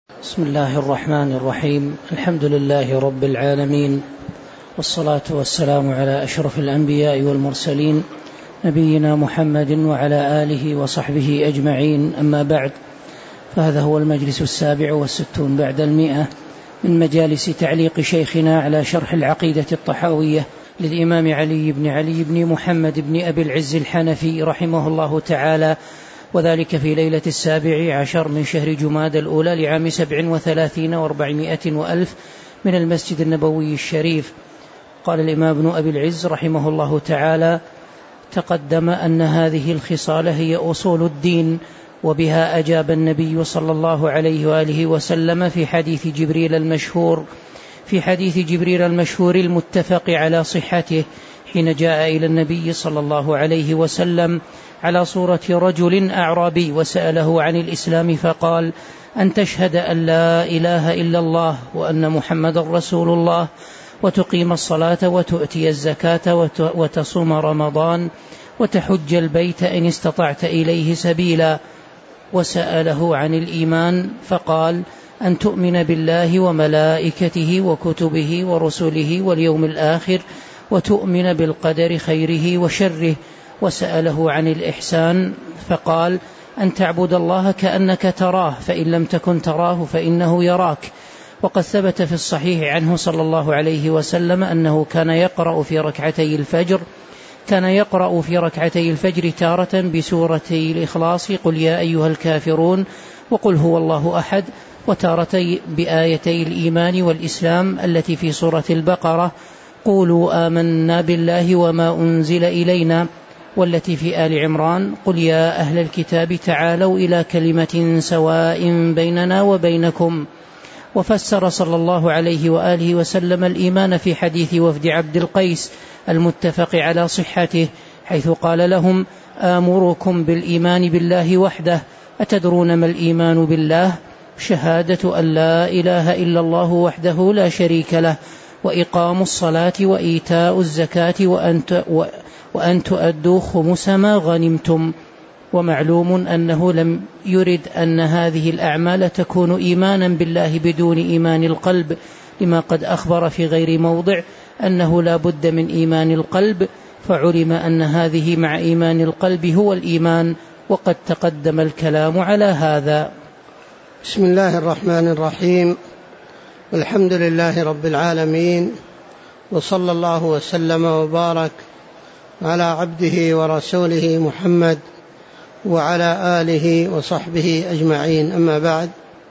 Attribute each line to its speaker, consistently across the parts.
Speaker 1: بسم الله الرحمن الرحيم. الحمد لله رب العالمين، والصلاة والسلام على أشرف الأنبياء والمرسلين، نبينا محمد وعلى آله وصحبه أجمعين. أما بعد، فهذا هو المجلس 67 بعد 100 من مجالس تعليق شيخنا على شرح العقيدة الطحاوية للإمام علي بن محمد بن أبي العز الحنفي رحمه الله تعالى، وذلك في ليلة 17 من شهر جماد الأولى لعام 37 و400 وألف من المسجد النبوي الشريف. قال الإمام ابن أبي العز رحمه الله تعالى: تقدم أن هذه الخصال هي أصول الدين، وبها أجاب النبي صلى الله عليه وآله وسلم في حديث جبريل المشهور المتفق على صحته، حين جاء إلى النبي صلى الله عليه وسلم على صورة رجل أعرابي وسأله عن الإسلام، فقال: أن تشهد أن لا إله إلا الله وأن محمد رسول الله، وتقيم الصلاة وتؤتي الزكاة وتصوم رمضان وتحج البيت إن استطعت إليه سبيلا. وسأله عن الإيمان، فقال: أن تؤمن بالله وملائكته وكتبه ورسله واليوم الآخر، وتؤمن بالقدر خيره وشره. وسأله عن الإحسان، فقال: أن تعبد الله كأنك تراه، فإن لم تكن تراه فإنه يراك. وقد ثبت في الصحيح عنه صلى الله عليه وسلم أنه كان يقرأ في ركعتي الفجر تارة بسورتي الإخلاص: قل يا أيها الكافرون وقل هو الله أحد، وتارتي بآيتي الإيمان والإسلام التي في سورة البقرة: قولوا آمنا بالله وما أنزل إلينا، والتي في آل عمران: قل يا أهل الكتاب تعالوا إلى كلمة سواء بيننا وبينكم. وفسر صلى الله عليه وآله وسلم الإيمان في حديث وفد عبد القيس المتفق على صحته، حيث قال لهم: آمركم بالإيمان بالله وحده، أتدرون ما الإيمان بالله؟ شهادة أن لا إله إلا الله وحده لا شريك له، وإقام الصلاة وإيتاء الزكاة وأن تؤدوا خمس ما غنمتم. ومعلوم أنه لم يرد أن هذه الأعمال تكون إيمانا بالله بدون إيمان القلب، لما قد أخبر في غير موضع أنه لا بد من إيمان القلب، فعلم أن هذه مع إيمان القلب هو الإيمان، وقد تقدم الكلام على هذا.
Speaker 2: بسم الله الرحمن الرحيم. والحمد لله رب العالمين، وصلى الله وسلم وبارك على عبده ورسوله محمد وعلى آله وصحبه أجمعين. أما بعد،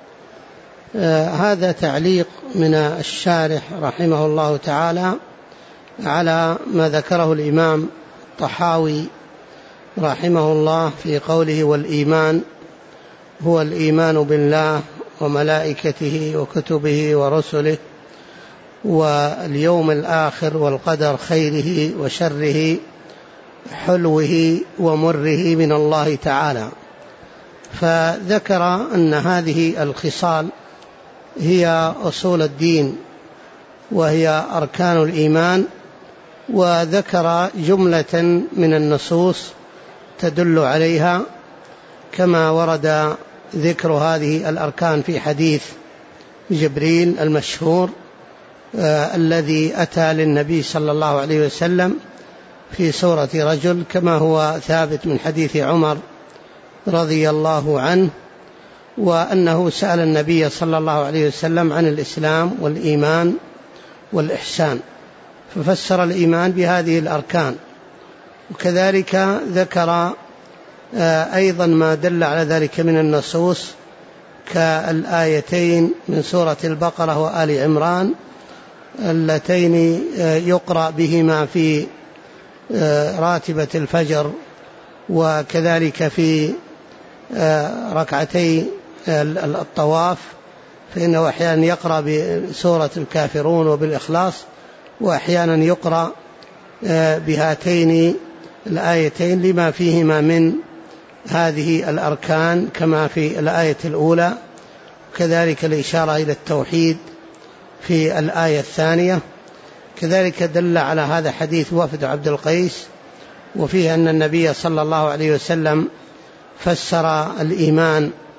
Speaker 2: هذا تعليق من الشارح رحمه الله تعالى على ما ذكره الإمام الطحاوي رحمه الله في قوله: والإيمان هو الإيمان بالله وملائكته وكتبه ورسله واليوم الآخر والقدر خيره وشره حلوه ومره من الله تعالى. فذكر أن هذه الخصال هي أصول الدين وهي أركان الإيمان، وذكر جملة من النصوص تدل عليها، كما ورد ذكر هذه الأركان في حديث جبريل المشهور الذي أتى للنبي صلى الله عليه وسلم في صورة رجل، كما هو ثابت من حديث عمر رضي الله عنه، وأنه سأل النبي صلى الله عليه وسلم عن الإسلام والإيمان والإحسان، ففسر الإيمان بهذه الأركان. وكذلك ذكر أيضا ما دل على ذلك من النصوص كالآيتين من سورة البقرة وآل عمران اللتين يقرأ بهما في راتبة الفجر، وكذلك في ركعتي الطواف، فإنه أحيانا يقرأ بسورة الكافرون وبالإخلاص، وأحيانا يقرأ بهاتين الآيتين لما فيهما من هذه الأركان كما في الآية الأولى، كذلك الإشارة إلى التوحيد في الآية الثانية. كذلك دل على هذا حديث وفد عبد القيس، وفيه أن النبي صلى الله عليه وسلم فسر الإيمان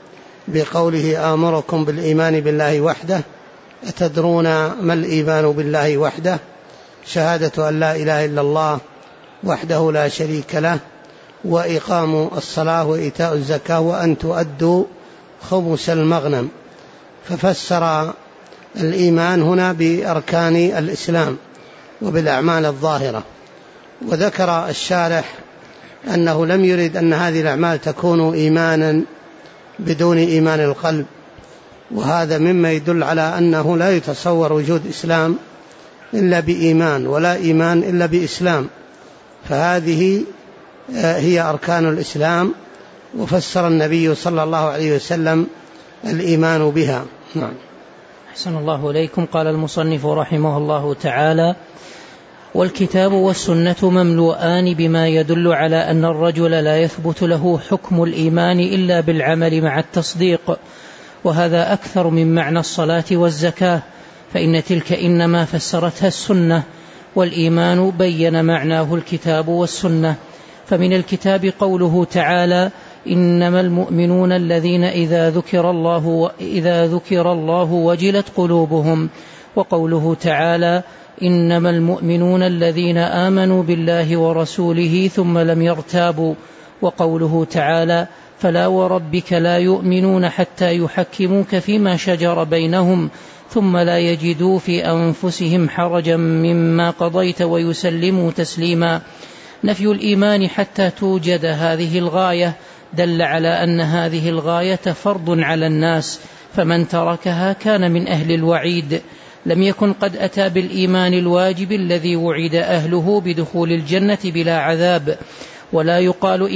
Speaker 2: بقوله آمركم بالإيمان بالله وحده. أتدرون ما الإيمان بالله وحده؟ شهادة أن لا إله إلا الله وحده لا شريك له، وإقام الصلاة وإيتاء الزكاة، وأن تؤدوا خمس المغنم. ففسر الإيمان هنا بأركان الإسلام وبالأعمال الظاهرة. وذكر الشارح أنه لم يرد أن هذه الأعمال تكون إيمانا بدون إيمان القلب، وهذا مما يدل على أنه لا يتصور وجود إسلام إلا بإيمان، ولا إيمان إلا بإسلام، فهذه هي أركان الإسلام، وفسر النبي صلى الله عليه وسلم الإيمان بها. نعم.
Speaker 1: أحسن الله إليكم. قال المصنف رحمه الله تعالى: والكتاب والسنة مملوءان بما يدل على أن الرجل لا يثبت له حكم الإيمان إلا بالعمل مع التصديق، وهذا أكثر من معنى الصلاة والزكاة، فإن تلك إنما فسرتها السنة، والإيمان بين معناه الكتاب والسنة. فمن الكتاب قوله تعالى: إنما المؤمنون الذين إذا ذكر الله وجلت قلوبهم، وقوله تعالى: إنما المؤمنون الذين آمنوا بالله ورسوله ثم لم يرتابوا، وقوله تعالى: فلا وربك لا يؤمنون حتى يحكموك فيما شجر بينهم ثم لا يجدوا في أنفسهم حرجا مما قضيت ويسلموا تسليما. نفي الإيمان حتى توجد هذه الغاية دل على أن هذه الغاية فرض على الناس، فمن تركها كان من أهل الوعيد، لم يكن قد أتى بالإيمان الواجب الذي وعد أهله بدخول الجنة بلا عذاب. ولا يقال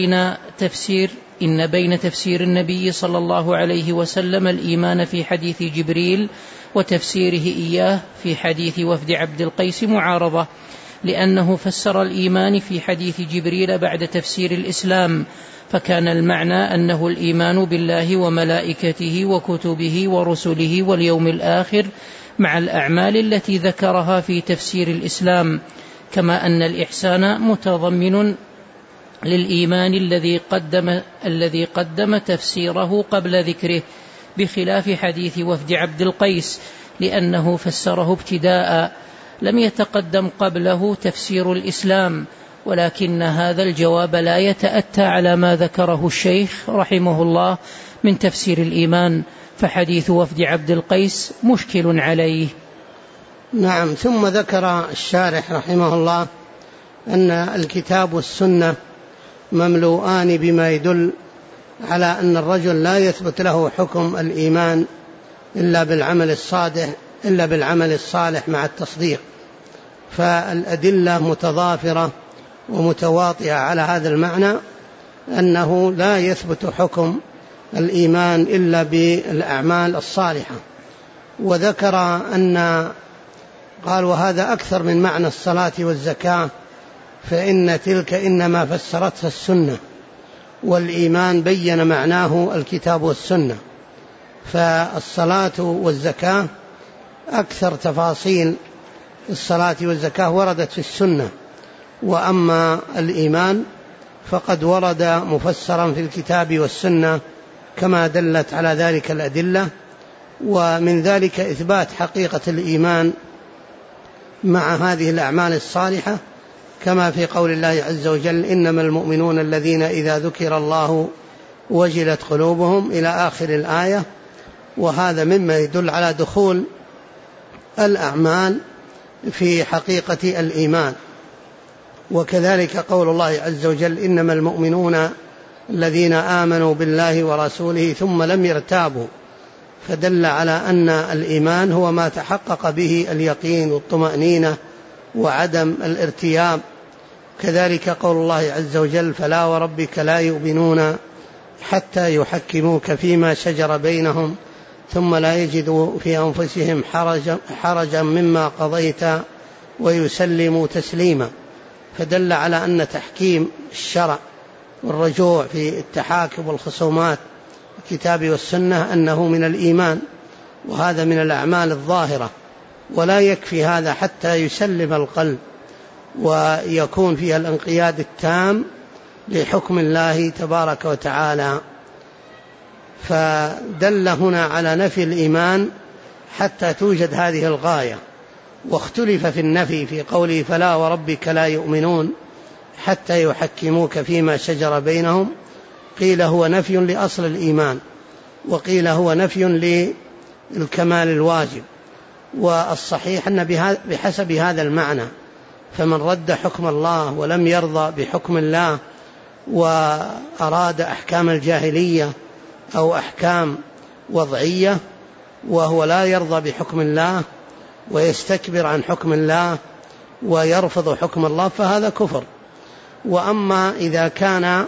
Speaker 1: إن بين تفسير النبي صلى الله عليه وسلم الإيمان في حديث جبريل وتفسيره إياه في حديث وفد عبد القيس معارضة، لأنه فسر الإيمان في حديث جبريل بعد تفسير الإسلام، فكان المعنى أنه الإيمان بالله وملائكته وكتبه ورسله واليوم الآخر مع الأعمال التي ذكرها في تفسير الإسلام، كما أن الإحسان متضمن للإيمان الذي قدم تفسيره قبل ذكره، بخلاف حديث وفد عبد القيس لأنه فسره ابتداء، لم يتقدم قبله تفسير الإسلام. ولكن هذا الجواب لا يتأتى على ما ذكره الشيخ رحمه الله من تفسير الإيمان، فحديث وفد عبد القيس مشكل عليه.
Speaker 2: نعم. ثم ذكر الشارح رحمه الله أن الكتاب والسنة مملوءان بما يدل على أن الرجل لا يثبت له حكم الإيمان إلا بالعمل الصالح مع التصديق، فالأدلة متضافرة ومتواطئة على هذا المعنى، أنه لا يثبت حكم الإيمان إلا بالأعمال الصالحة. وذكر قال: وهذا أكثر من معنى الصلاة والزكاة، فإن تلك إنما فسرتها السنة، والإيمان بين معناه الكتاب والسنة. فالصلاة والزكاة أكثر تفاصيل الصلاة والزكاة وردت في السنة، وأما الإيمان فقد ورد مفسرا في الكتاب والسنة كما دلت على ذلك الأدلة. ومن ذلك إثبات حقيقة الإيمان مع هذه الأعمال الصالحة، كما في قول الله عز وجل: إنما المؤمنون الذين إذا ذكر الله وجلت قلوبهم، إلى آخر الآية. وهذا مما يدل على دخول الأعمال في حقيقة الإيمان. وكذلك قول الله عز وجل: إنما المؤمنون الذين آمنوا بالله ورسوله ثم لم يرتابوا، فدل على أن الإيمان هو ما تحقق به اليقين والطمأنينة وعدم الارتياب. كذلك قول الله عز وجل: فلا وربك لا يؤمنون حتى يحكموك فيما شجر بينهم ثم لا يجدوا في أنفسهم حرجا مما قضيت ويسلموا تسليما. فدل على أن تحكيم الشرع والرجوع في التحاكم والخصومات الكتاب والسنة أنه من الإيمان، وهذا من الأعمال الظاهرة، ولا يكفي هذا حتى يسلم القلب ويكون فيها الانقياد التام لحكم الله تبارك وتعالى. فدل هنا على نفي الإيمان حتى توجد هذه الغاية. واختلف في النفي في قوله فلا وربك لا يؤمنون حتى يحكموك فيما شجر بينهم، قيل هو نفي لأصل الإيمان، وقيل هو نفي للكمال الواجب. والصحيح أن بحسب هذا المعنى، فمن رد حكم الله ولم يرضى بحكم الله وأراد أحكام الجاهلية أو أحكام وضعية وهو لا يرضى بحكم الله ويستكبر عن حكم الله ويرفض حكم الله فهذا كفر. وأما إذا كان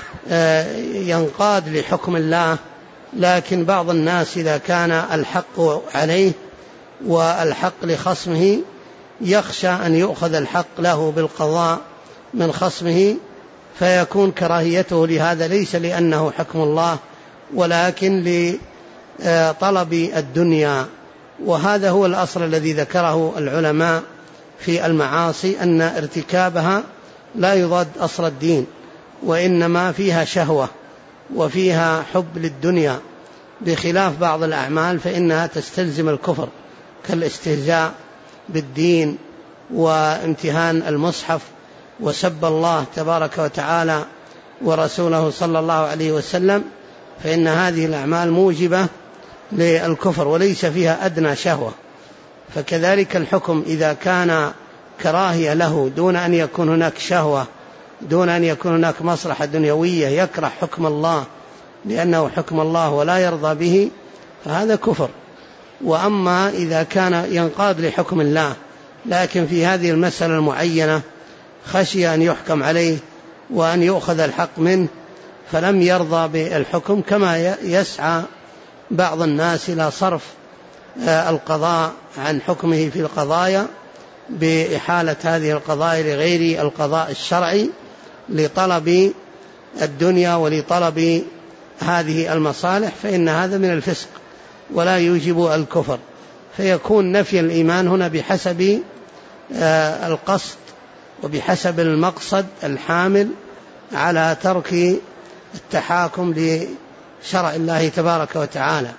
Speaker 2: ينقاد لحكم الله، لكن بعض الناس إذا كان الحق عليه والحق لخصمه يخشى أن يؤخذ الحق له بالقضاء من خصمه، فيكون كراهيته لهذا ليس لأنه حكم الله ولكن لطلب الدنيا. وهذا هو الأصل الذي ذكره العلماء في المعاصي، أن ارتكابها لا يضاد أصل الدين، وإنما فيها شهوة وفيها حب للدنيا، بخلاف بعض الأعمال فإنها تستلزم الكفر كالاستهزاء بالدين وامتهان المصحف وسب الله تبارك وتعالى ورسوله صلى الله عليه وسلم، فإن هذه الأعمال موجبة للكفر وليس فيها أدنى شهوة. فكذلك الحكم إذا كان كراهية له دون أن يكون هناك شهوة، دون أن يكون هناك مصلحة دنيوية، يكره حكم الله لأنه حكم الله ولا يرضى به، فهذا كفر. وأما إذا كان ينقاد لحكم الله لكن في هذه المسألة المعينة خشي أن يحكم عليه وأن يؤخذ الحق منه فلم يرضى بالحكم، كما يسعى بعض الناس إلى صرف القضاء عن حكمه في القضايا بإحالة هذه القضايا لغير القضاء الشرعي لطلب الدنيا ولطلب هذه المصالح، فإن هذا من الفسق ولا يوجب الكفر. فيكون نفي الإيمان هنا بحسب القصد وبحسب المقصد الحامل على ترك التحاكم لشرع الله تبارك وتعالى.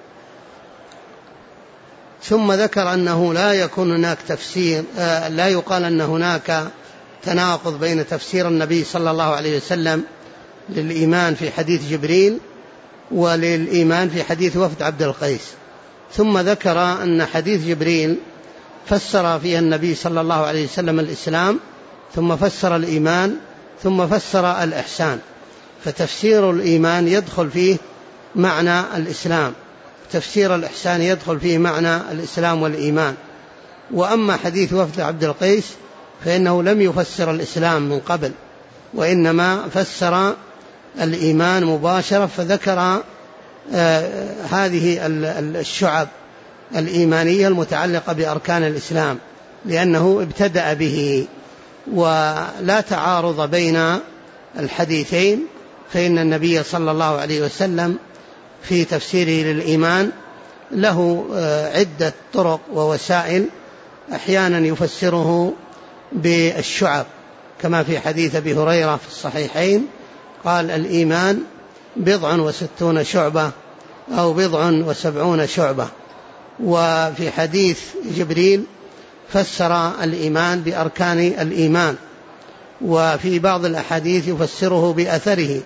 Speaker 2: ثم ذكر أنه لا يكون هناك تفسير، لا يقال أن هناك تناقض بين تفسير النبي صلى الله عليه وسلم للإيمان في حديث جبريل وللإيمان في حديث وفد عبد القيس. ثم ذكر أن حديث جبريل فسر فيها النبي صلى الله عليه وسلم الإسلام، ثم فسر الإيمان، ثم فسر الإحسان، فتفسير الإيمان يدخل فيه معنى الإسلام، تفسير الإحسان يدخل فيه معنى الإسلام والإيمان. وأما حديث وفد عبد القيس فإنه لم يفسر الإسلام من قبل، وإنما فسر الإيمان مباشرة، فذكر هذه الشعب الإيمانية المتعلقة بأركان الإسلام لأنه ابتدأ به. ولا تعارض بين الحديثين، فإن النبي صلى الله عليه وسلم في تفسيره للإيمان له عدة طرق ووسائل، أحيانا يفسره بالشعب كما في حديث أبي هريرة في الصحيحين قال الإيمان 67 شعبة أو 70 شعبة. وفي حديث جبريل فسر الإيمان بأركان الإيمان، وفي بعض الأحاديث يفسره بأثره،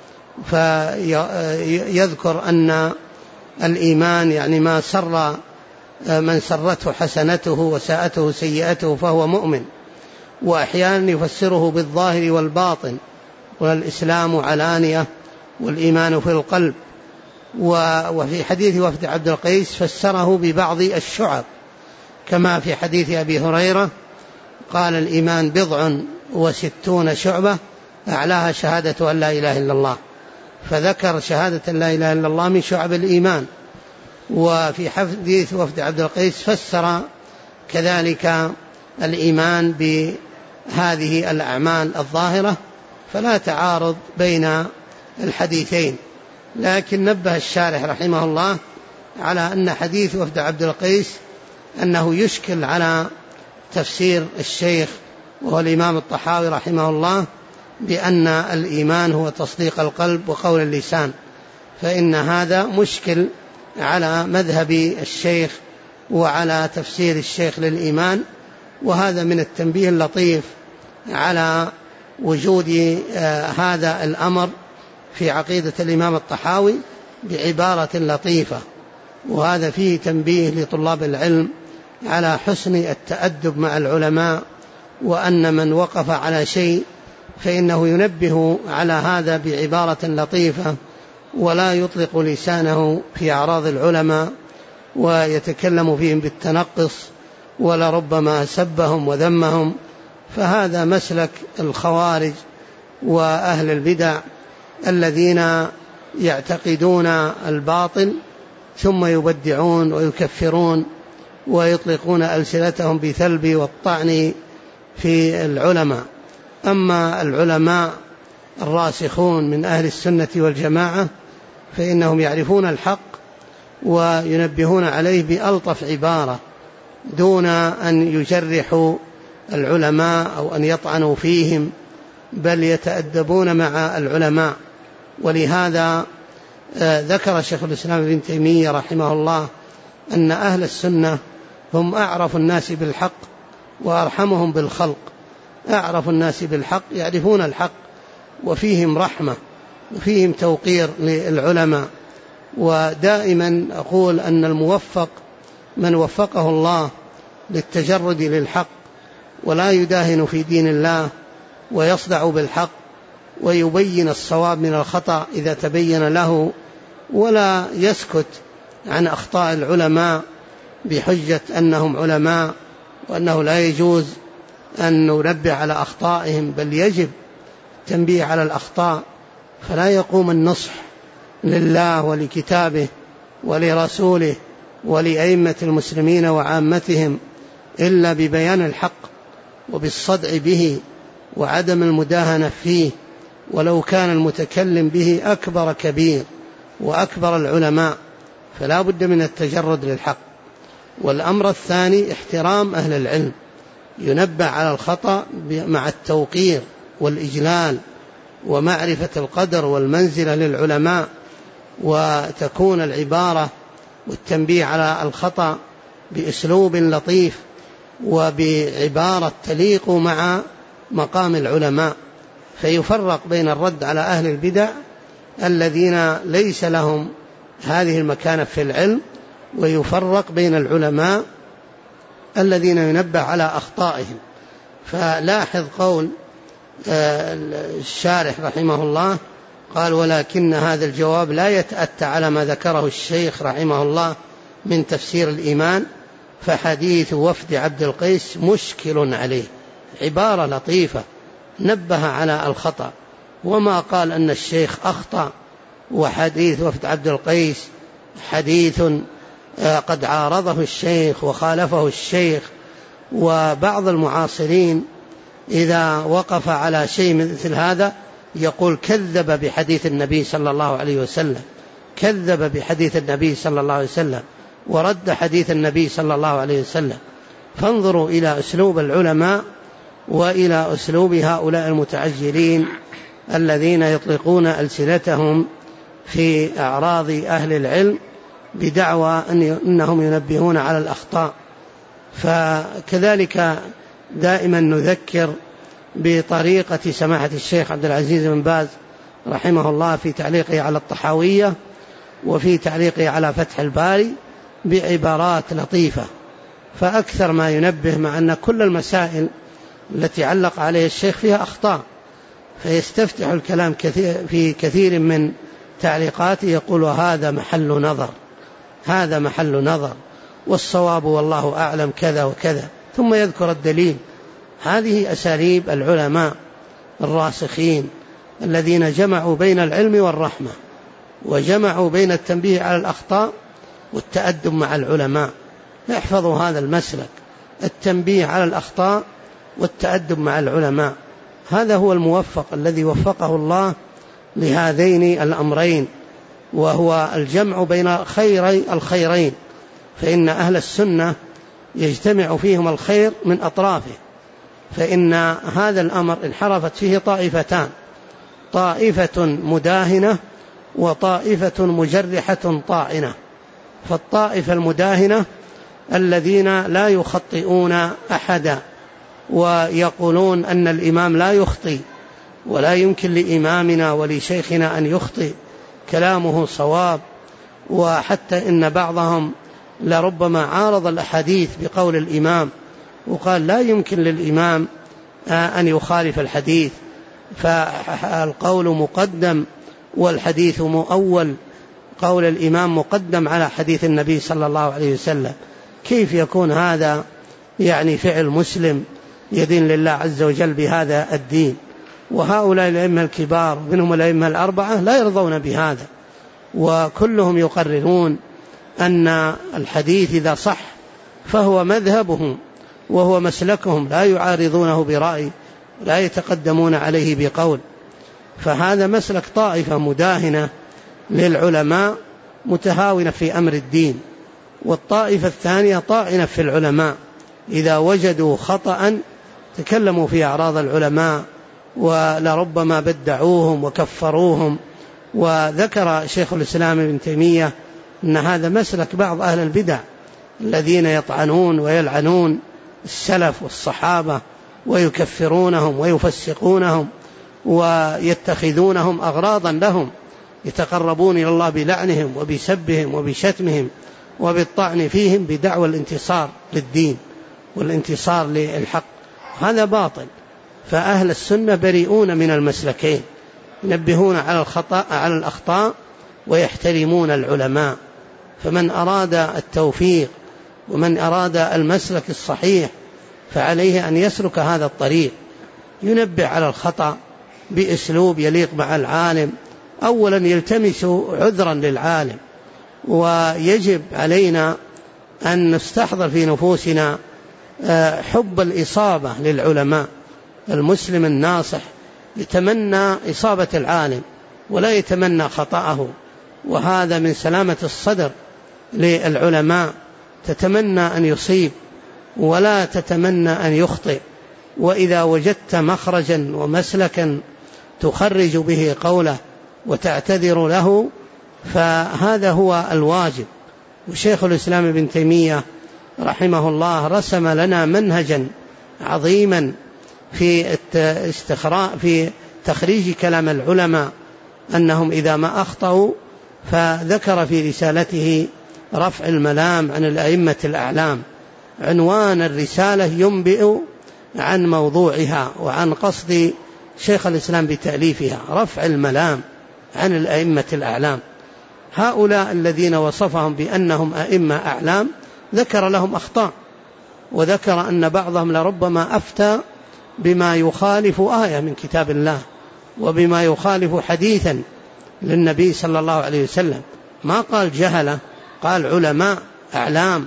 Speaker 2: فيذكر أن الإيمان يعني ما سر من سرته حسنته وساءته سيئته فهو مؤمن. وأحيانا يفسره بالظاهر والباطن، والإسلام علانية والإيمان في القلب. وفي حديث وفد عبد القيس فسره ببعض الشعب كما في حديث أبي هريرة قال الإيمان 67 شعبة أعلاها شهادة أن لا إله إلا الله، فذكر شهادة أن لا إله إلا الله من شعب الإيمان. وفي حديث وفد عبد القيس فسر كذلك الإيمان بهذه الأعمال الظاهرة، فلا تعارض بين الحديثين. لكن نبه الشارح رحمه الله على أن حديث وفد عبد القيس أنه يشكل على تفسير الشيخ وهو الإمام الطحاوي رحمه الله بأن الإيمان هو تصديق القلب وقول اللسان، فإن هذا مشكل على مذهب الشيخ وعلى تفسير الشيخ للإيمان. وهذا من التنبيه اللطيف على وجود هذا الأمر في عقيدة الإمام الطحاوي بعبارة لطيفة، وهذا فيه تنبيه لطلاب العلم على حسن التأدب مع العلماء، وأن من وقف على شيء فإنه ينبه على هذا بعبارة لطيفة، ولا يطلق لسانه في أعراض العلماء ويتكلم فيهم بالتنقص، ولربما سبهم وذمهم. فهذا مسلك الخوارج وأهل البدع الذين يعتقدون الباطل ثم يبدعون ويكفرون ويطلقون ألسنتهم بثلب والطعن في العلماء. أما العلماء الراسخون من أهل السنة والجماعة فإنهم يعرفون الحق وينبهون عليه بألطف عبارة، دون أن يجرحوا العلماء أو أن يطعنوا فيهم، بل يتأدبون مع العلماء. ولهذا ذكر شيخ الإسلام ابن تيمية رحمه الله أن أهل السنة هم أعرف الناس بالحق وأرحمهم بالخلق. أعرف الناس بالحق، يعرفون الحق، وفيهم رحمة وفيهم توقير للعلماء. ودائما أقول أن الموفق من وفقه الله للتجرد للحق، ولا يداهن في دين الله، ويصدع بالحق ويبين الصواب من الخطأ إذا تبين له، ولا يسكت عن أخطاء العلماء بحجة أنهم علماء وأنه لا يجوز أن ننبه على أخطائهم، بل يجب تنبيه على الأخطاء. فلا يقوم النصح لله ولكتابه ولرسوله ولأئمة المسلمين وعامتهم إلا ببيان الحق وبالصدع به وعدم المداهنة فيه، ولو كان المتكلم به أكبر كبير وأكبر العلماء، فلا بد من التجرد للحق. والأمر الثاني احترام أهل العلم، ينبه على الخطأ مع التوقير والإجلال ومعرفة القدر والمنزلة للعلماء، وتكون العبارة والتنبيه على الخطأ بأسلوب لطيف وبعبارة تليق مع مقام العلماء، فيفرق بين الرد على أهل البدع الذين ليس لهم هذه المكانة في العلم، ويفرق بين العلماء الذين ينبه على أخطائهم. فلاحظ قول الشارح رحمه الله قال: ولكن هذا الجواب لا يتأتى على ما ذكره الشيخ رحمه الله من تفسير الإيمان، فحديث وفد عبد القيس مشكل عليه. عبارة لطيفة، نبه على الخطأ، وما قال أن الشيخ أخطأ. وحديث وفد عبد القيس حديث قد عارضه الشيخ وخالفه الشيخ. وبعض المعاصرين إذا وقف على شيء مثل هذا يقول كذب بحديث النبي صلى الله عليه وسلم، كذب بحديث النبي صلى الله عليه وسلم، ورد حديث النبي صلى الله عليه وسلم. فانظروا إلى أسلوب العلماء وإلى أسلوب هؤلاء المتعجلين الذين يطلقون ألسنتهم في أعراض أهل العلم بدعوى أنهم ينبهون على الأخطاء. فكذلك دائما نذكر بطريقة سماحة الشيخ عبد العزيز بن باز رحمه الله في تعليقه على الطحاوية وفي تعليقه على فتح الباري بعبارات لطيفة. فأكثر ما ينبه، مع أن كل المسائل التي علق عليه الشيخ فيها أخطاء، فيستفتح الكلام في كثير من تعليقاته يقول: هذا محل نظر، هذا محل نظر، والصواب والله أعلم كذا وكذا، ثم يذكر الدليل. هذه أساليب العلماء الراسخين الذين جمعوا بين العلم والرحمة، وجمعوا بين التنبيه على الأخطاء والتأدب مع العلماء. احفظوا هذا المسلك، التنبيه على الأخطاء والتأدب مع العلماء. هذا هو الموفق الذي وفقه الله لهذين الأمرين، وهو الجمع بين خيري الخيرين. فإن أهل السنة يجتمع فيهم الخير من أطرافه، فإن هذا الأمر انحرفت فيه طائفتان: طائفة مداهنة وطائفة مجرحة طاعنة. فالطائفة المداهنة الذين لا يخطئون أحدا ويقولون أن الإمام لا يخطئ ولا يمكن لإمامنا ولشيخنا أن يخطئ، كلامه صواب، وحتى إن بعضهم لربما عارض الأحاديث بقول الإمام وقال لا يمكن للإمام أن يخالف الحديث، فالقول مقدم والحديث مؤول، قول الإمام مقدم على حديث النبي صلى الله عليه وسلم. كيف يكون هذا يعني فعل مسلم يدين لله عز وجل بهذا الدين؟ وهؤلاء الأئمة الكبار منهم الأئمة الأربعة لا يرضون بهذا، وكلهم يقررون أن الحديث إذا صح فهو مذهبهم وهو مسلكهم، لا يعارضونه برأي، لا يتقدمون عليه بقول. فهذا مسلك طائفة مداهنة للعلماء متهاونة في أمر الدين. والطائفة الثانية طاعنة في العلماء، إذا وجدوا خطأ تكلموا في أعراض العلماء ولربما بدعوهم وكفروهم. وذكر شيخ الإسلام ابن تيمية أن هذا مسلك بعض أهل البدع الذين يطعنون ويلعنون السلف والصحابة ويكفرونهم ويفسقونهم ويتخذونهم أغراضا لهم، يتقربون إلى الله بلعنهم وبسبهم وبشتمهم وبالطعن فيهم بدعوى الانتصار للدين والانتصار للحق. هذا باطل. فأهل السنة بريئون من المسلكين، ينبهون على الأخطاء ويحترمون العلماء. فمن أراد التوفيق ومن أراد المسلك الصحيح فعليه أن يسلك هذا الطريق، ينبه على الخطأ بأسلوب يليق مع العالم. أولا يلتمس عذرا للعالم، ويجب علينا أن نستحضر في نفوسنا حب الإصابة للعلماء. المسلم الناصح يتمنى إصابة العالم ولا يتمنى خطأه، وهذا من سلامة الصدر للعلماء، تتمنى أن يصيب ولا تتمنى أن يخطئ. وإذا وجدت مخرجا ومسلكا تخرج به قوله وتعتذر له فهذا هو الواجب. وشيخ الإسلام ابن تيمية رحمه الله رسم لنا منهجا عظيما في تخريج كلام العلماء، أنهم إذا ما أخطأوا، فذكر في رسالته رفع الملام عن الأئمة الأعلام. عنوان الرسالة ينبئ عن موضوعها وعن قصد شيخ الإسلام بتأليفها، رفع الملام عن الأئمة الأعلام. هؤلاء الذين وصفهم بأنهم أئمة أعلام ذكر لهم أخطاء، وذكر أن بعضهم لربما أفتى بما يخالف آية من كتاب الله وبما يخالف حديثا للنبي صلى الله عليه وسلم. ما قال جهلة، قال علماء أعلام.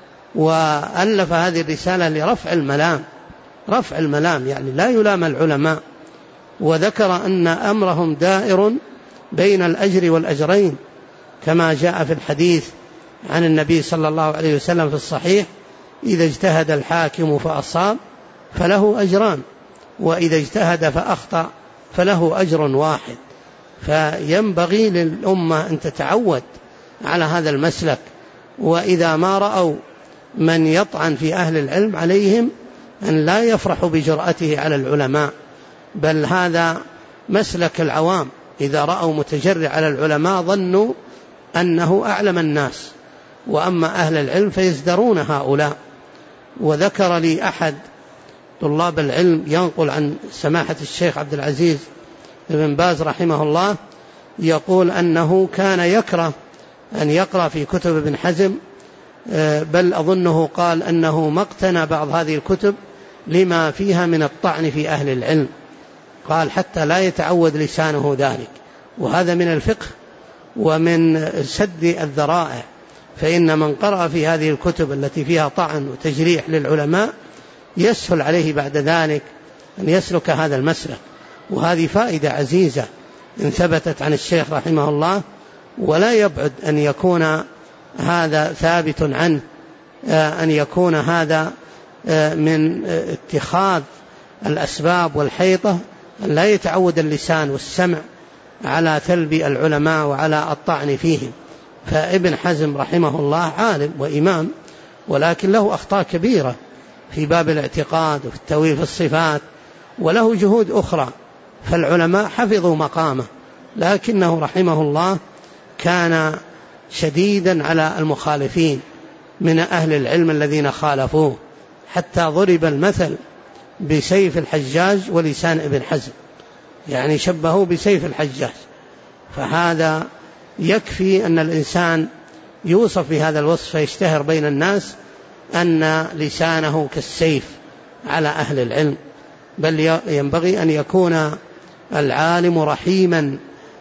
Speaker 2: وألف هذه الرسالة لرفع الملام، رفع الملام يعني لا يلام العلماء. وذكر أن أمرهم دائر بين الأجر والأجرين، كما جاء في الحديث عن النبي صلى الله عليه وسلم في الصحيح: إذا اجتهد الحاكم فأصاب فله أجران، وإذا اجتهد فأخطأ فله أجر واحد. فينبغي للأمة أن تتعود على هذا المسلك، وإذا ما رأوا من يطعن في أهل العلم عليهم أن لا يفرحوا بجرأته على العلماء، بل هذا مسلك العوام. إذا رأوا متجرع على العلماء ظنوا أنه أعلم الناس، وأما أهل العلم فيزدرون هؤلاء. وذكر لي أحد طلاب العلم ينقل عن سماحة الشيخ عبد العزيز بن باز رحمه الله، يقول أنه كان يكره أن يقرأ في كتب ابن حزم، بل أظنه قال أنه ما اقتنى بعض هذه الكتب لما فيها من الطعن في أهل العلم، قال حتى لا يتعود لسانه ذلك. وهذا من الفقه ومن سد الذرائع، فإن من قرأ في هذه الكتب التي فيها طعن وتجريح للعلماء يسهل عليه بعد ذلك أن يسلك هذا المسلك. وهذه فائدة عزيزة إن ثبتت عن الشيخ رحمه الله، ولا يبعد أن يكون هذا ثابت عنه، أن يكون هذا من اتخاذ الأسباب والحيطة، أن لا يتعود اللسان والسمع على ثلب العلماء وعلى الطعن فيهم. فابن حزم رحمه الله عالم وإمام، ولكن له أخطاء كبيرة في باب الاعتقاد وفي التأويل في الصفات، وله جهود أخرى، فالعلماء حفظوا مقامه، لكنه رحمه الله كان شديدا على المخالفين من أهل العلم الذين خالفوه، حتى ضرب المثل بسيف الحجاج ولسان ابن حزم، يعني شبهوه بسيف الحجاج. فهذا يكفي أن الإنسان يوصف بهذا الوصف فيشتهر بين الناس أن لسانه كالسيف على أهل العلم. بل ينبغي أن يكون العالم رحيما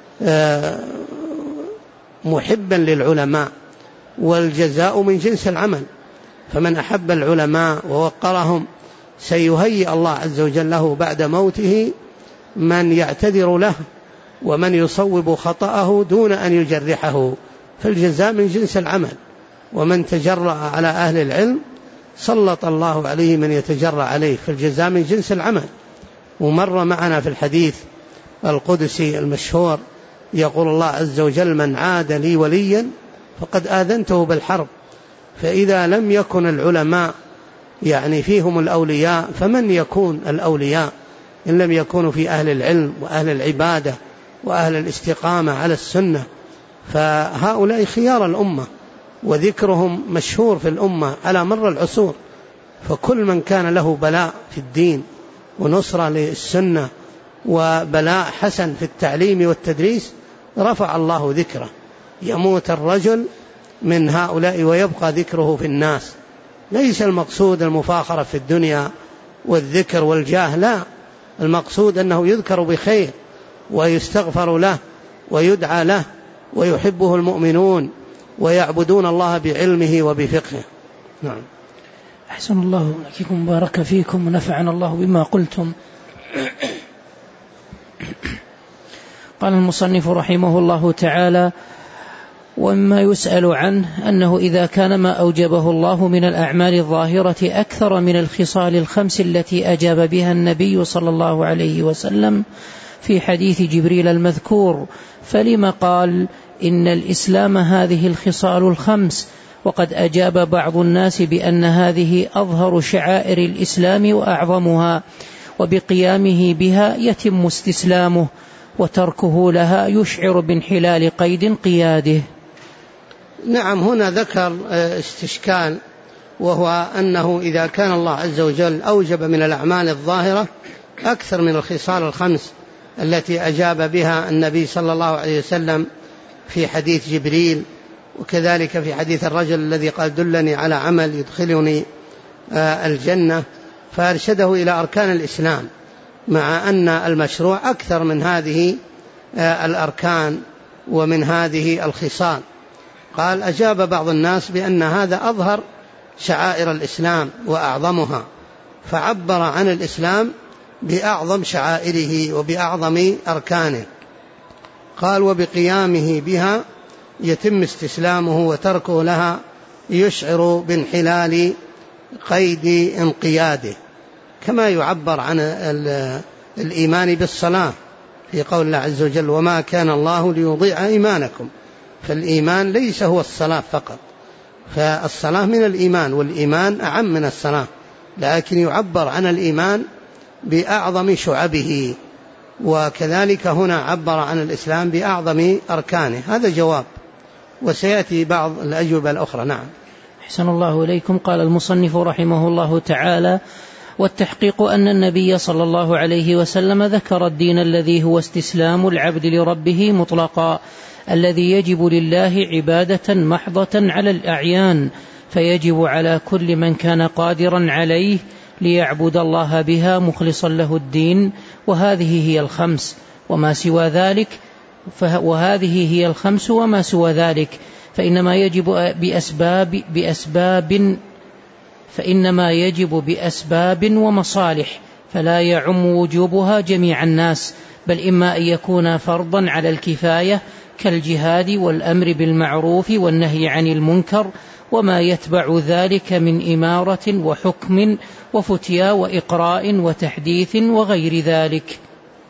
Speaker 2: محبا للعلماء، والجزاء من جنس العمل، فمن أحب العلماء ووقرهم سيهيئ الله عز وجل له بعد موته من يعتذر له ومن يصوب خطأه دون أن يجرحه، فالجزاء من جنس العمل. ومن تجرأ على أهل العلم سلط الله عليه من يتجرأ عليه، فالجزاء من جنس العمل. ومر معنا في الحديث القدسي المشهور يقول الله عز وجل: من عاد لي وليا فقد آذنته بالحرب. فإذا لم يكن العلماء يعني فيهم الأولياء، فمن يكون الأولياء إن لم يكونوا في أهل العلم وأهل العبادة وأهل الاستقامة على السنة؟ فهؤلاء خيار الأمة، وذكرهم مشهور في الأمة على مر العصور. فكل من كان له بلاء في الدين ونصرة للسنة وبلاء حسن في التعليم والتدريس رفع الله ذكره. يموت الرجل من هؤلاء ويبقى ذكره في الناس. ليس المقصود المفاخرة في الدنيا والذكر والجاه، لا، المقصود أنه يذكر بخير ويستغفر له ويدعى له ويحبه المؤمنون ويعبدون الله بعلمه وبفقهه. نعم.
Speaker 1: أحسن الله إليكم، بارك فيكم ونفعنا الله بما قلتم. قال المصنف رحمه الله تعالى: ومما يسأل عنه أنه إذا كان ما أوجبه الله من الأعمال الظاهرة أكثر من الخصال الخمس التي أجاب بها النبي صلى الله عليه وسلم في حديث جبريل المذكور، فلما قال إن الإسلام هذه الخصال الخمس، وقد أجاب بعض الناس بأن هذه أظهر شعائر الإسلام وأعظمها، وبقيامه بها يتم استسلامه، وتركه لها يشعر بانحلال قيد قياده.
Speaker 2: نعم، هنا ذكر استشكال، وهو أنه إذا كان الله عز وجل أوجب من الأعمال الظاهرة أكثر من الخصال الخمس التي أجاب بها النبي صلى الله عليه وسلم في حديث جبريل، وكذلك في حديث الرجل الذي قال: دلني على عمل يدخلني الجنة، فأرشده إلى أركان الإسلام، مع أن المشروع أكثر من هذه الأركان ومن هذه الخصال. قال: أجاب بعض الناس بأن هذا أظهر شعائر الإسلام وأعظمها، فعبر عن الإسلام بأعظم شعائره وبأعظم أركانه. قال: وبقيامه بها يتم استسلامه، وتركه لها يشعر بانحلال قيد انقياده، كما يعبر عن الإيمان بالصلاة في قول الله عز وجل: وما كان الله ليضيع إيمانكم. فالإيمان ليس هو الصلاة فقط، فالصلاة من الإيمان، والإيمان أعم من الصلاة، لكن يعبر عن الإيمان بأعظم شعبه، وكذلك هنا عبر عن الإسلام بأعظم أركانه. هذا جواب، وسيأتي بعض الأجوبة الأخرى. نعم.
Speaker 1: أحسن الله إليكم. قال المصنف رحمه الله تعالى: والتحقيق أن النبي صلى الله عليه وسلم ذكر الدين الذي هو استسلام العبد لربه مطلقا، الذي يجب لله عبادة محضة على الأعيان، فيجب على كل من كان قادرا عليه ليعبد الله بها مخلصا له الدين، وهذه هي الخمس وما سوى ذلك، وما سوى ذلك فإنما يجب بأسباب ومصالح، فلا يعم وجوبها جميع الناس، بل إما أن يكون فرضا على الكفاية كالجهاد والأمر بالمعروف والنهي عن المنكر، وما يتبع ذلك من إمارة وحكم وفتيا وإقراء وتحديث وغير ذلك.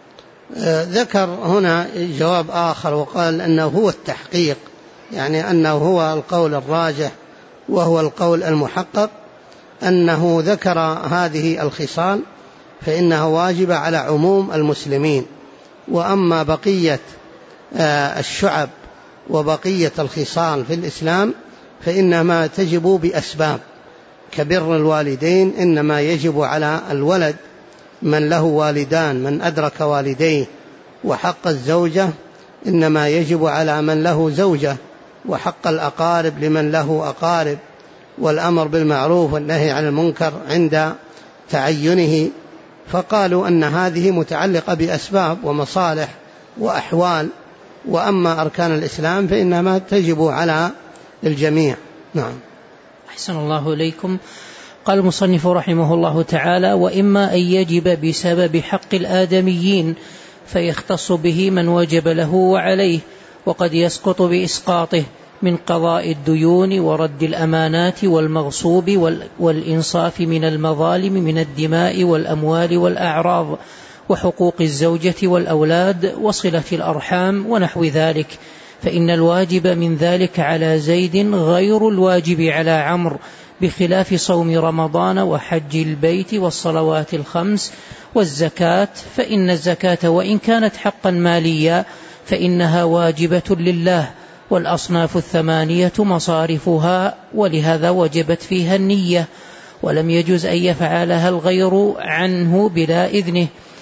Speaker 2: ذكر هنا جواب آخر وقال أنه هو التحقيق، يعني أنه هو القول الراجح وهو القول المحقق، أنه ذكر هذه الخصال فإنها واجبة على عموم المسلمين، وأما بقية الشعب وبقية الخصال في الإسلام فإنما تجب بأسباب، كبر الوالدين إنما يجب على الولد من له والدان من أدرك والديه، وحق الزوجة إنما يجب على من له زوجة، وحق الأقارب لمن له أقارب، والأمر بالمعروف والنهي عن المنكر عند تعينه. فقالوا أن هذه متعلقة بأسباب ومصالح وأحوال، وأما أركان الإسلام فإنما تجب على الجميع. نعم.
Speaker 1: أحسن الله إليكم. قال المصنف رحمه الله تعالى: وإما أن يجب بسبب حق الآدميين فيختص به من وجب له وعليه، وقد يسقط بإسقاطه من قضاء الديون ورد الأمانات والمغصوب والإنصاف من المظالم من الدماء والأموال والأعراض، وحقوق الزوجة والأولاد وصلة الأرحام ونحو ذلك، فإن الواجب من ذلك على زيد غير الواجب على عمرو، بخلاف صوم رمضان وحج البيت والصلوات الخمس والزكاة، فإن الزكاة وإن كانت حقا ماليا فإنها واجبة لله، والأصناف الثمانية مصارفها، ولهذا وجبت فيها النية، ولم يجوز أن يفعلها الغير عنه بلا إذنه،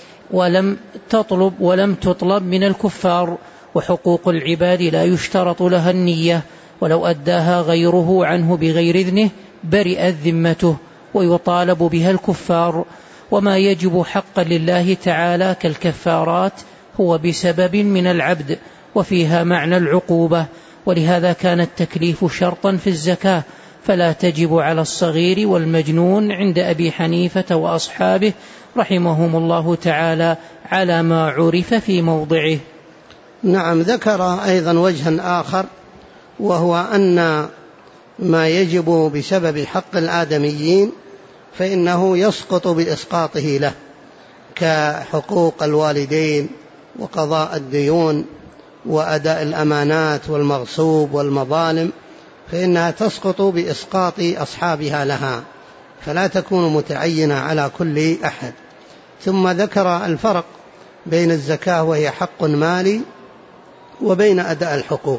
Speaker 1: ولم تطلب من الكفار. وحقوق العباد لا يشترط لها النية، ولو أداها غيره عنه بغير إذنه برئت ذمته، ويطالب بها الكفار. وما يجب حقا لله تعالى كالكفارات هو بسبب من العبد، وفيها معنى العقوبة، ولهذا كان التكليف شرطا في الزكاة، فلا تجب على الصغير والمجنون عند أبي حنيفة وأصحابه رحمهم الله تعالى على ما عرف في موضعه.
Speaker 2: نعم. ذكر أيضا وجها آخر، وهو أن ما يجب بسبب حق الآدميين فإنه يسقط بإسقاطه له، كحقوق الوالدين وقضاء الديون وأداء الأمانات والمغصوب والمظالم، فإنها تسقط بإسقاط أصحابها لها، فلا تكون متعينة على كل أحد. ثم ذكر الفرق بين الزكاة وهي حق مالي وبين أداء الحقوق.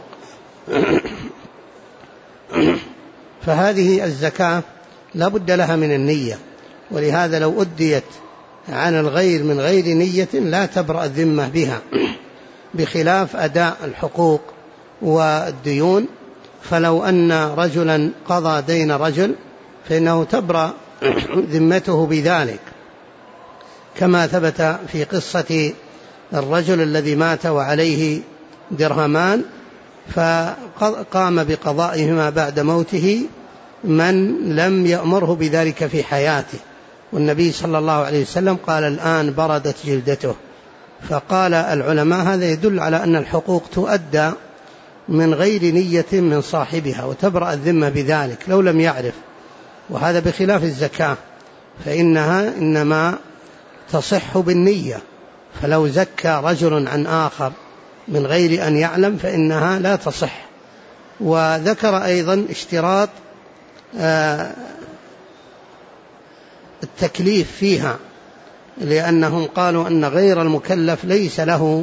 Speaker 2: فهذه الزكاة لا بد لها من النية، ولهذا لو أديت عن الغير من غير نية لا تبرأ الذمة بها، بخلاف أداء الحقوق والديون، فلو أن رجلا قضى دين رجل فإنه تبرأ ذمته بذلك، كما ثبت في قصة الرجل الذي مات وعليه درهمان، فقام بقضائهما بعد موته من لم يأمره بذلك في حياته، والنبي صلى الله عليه وسلم قال: الآن بردت جلدته. فقال العلماء: هذا يدل على أن الحقوق تؤدى من غير نية من صاحبها، وتبرأ الذمة بذلك لو لم يعرف، وهذا بخلاف الزكاة فإنها إنما تصح بالنية، فلو زكى رجل عن آخر من غير أن يعلم فإنها لا تصح. وذكر أيضا اشتراط التكليف فيها، لأنهم قالوا أن غير المكلف ليس له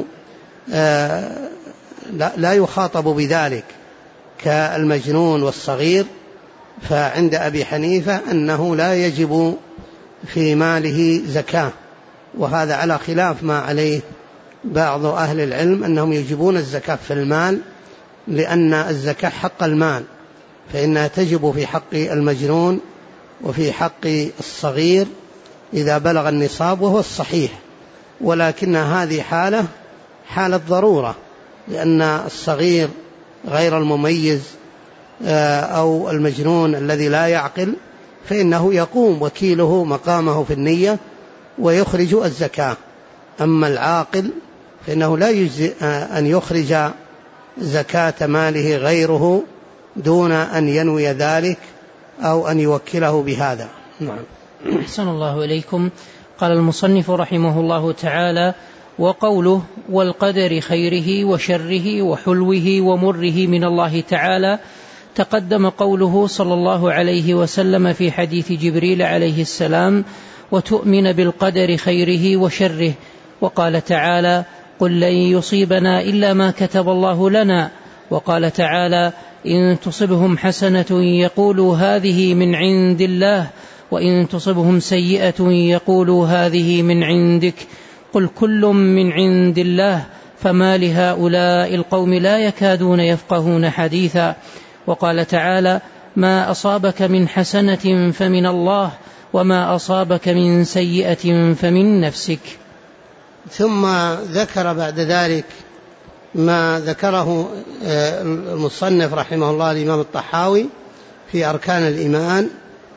Speaker 2: لا يخاطب بذلك كالمجنون والصغير، فعند أبي حنيفة أنه لا يجب في ماله زكاة، وهذا على خلاف ما عليه بعض أهل العلم أنهم يجبون الزكاة في المال، لأن الزكاة حق المال، فإنها تجب في حق المجنون وفي حق الصغير إذا بلغ النصاب، وهو الصحيح، ولكن هذه حالة ضرورة، لأن الصغير غير المميز أو المجنون الذي لا يعقل فإنه يقوم وكيله مقامه في النية ويخرج الزكاة. أما العاقل فإنه لا يجزئ أن يخرج زكاة ماله غيره دون أن ينوي ذلك أو أن يوكله بهذا. نعم.
Speaker 1: أحسن الله إليكم. قال المصنف رحمه الله تعالى: وقوله والقدر خيره وشره وحلوه ومره من الله تعالى تقدم قوله صلى الله عليه وسلم في حديث جبريل عليه السلام وتؤمن بالقدر خيره وشره. وقال تعالى قل لن يصيبنا إلا ما كتب الله لنا. وقال تعالى إن تصبهم حسنة يقولوا هذه من عند الله وإن تصبهم سيئة يقولوا هذه من عندك قل كل من عند الله فما لهؤلاء القوم لا يكادون يفقهون حديثا. وقال تعالى ما أصابك من حسنة فمن الله وما أصابك من سيئة فمن نفسك.
Speaker 2: ثم ذكر بعد ذلك ما ذكره المصنف رحمه الله الإمام الطحاوي في أركان الإيمان،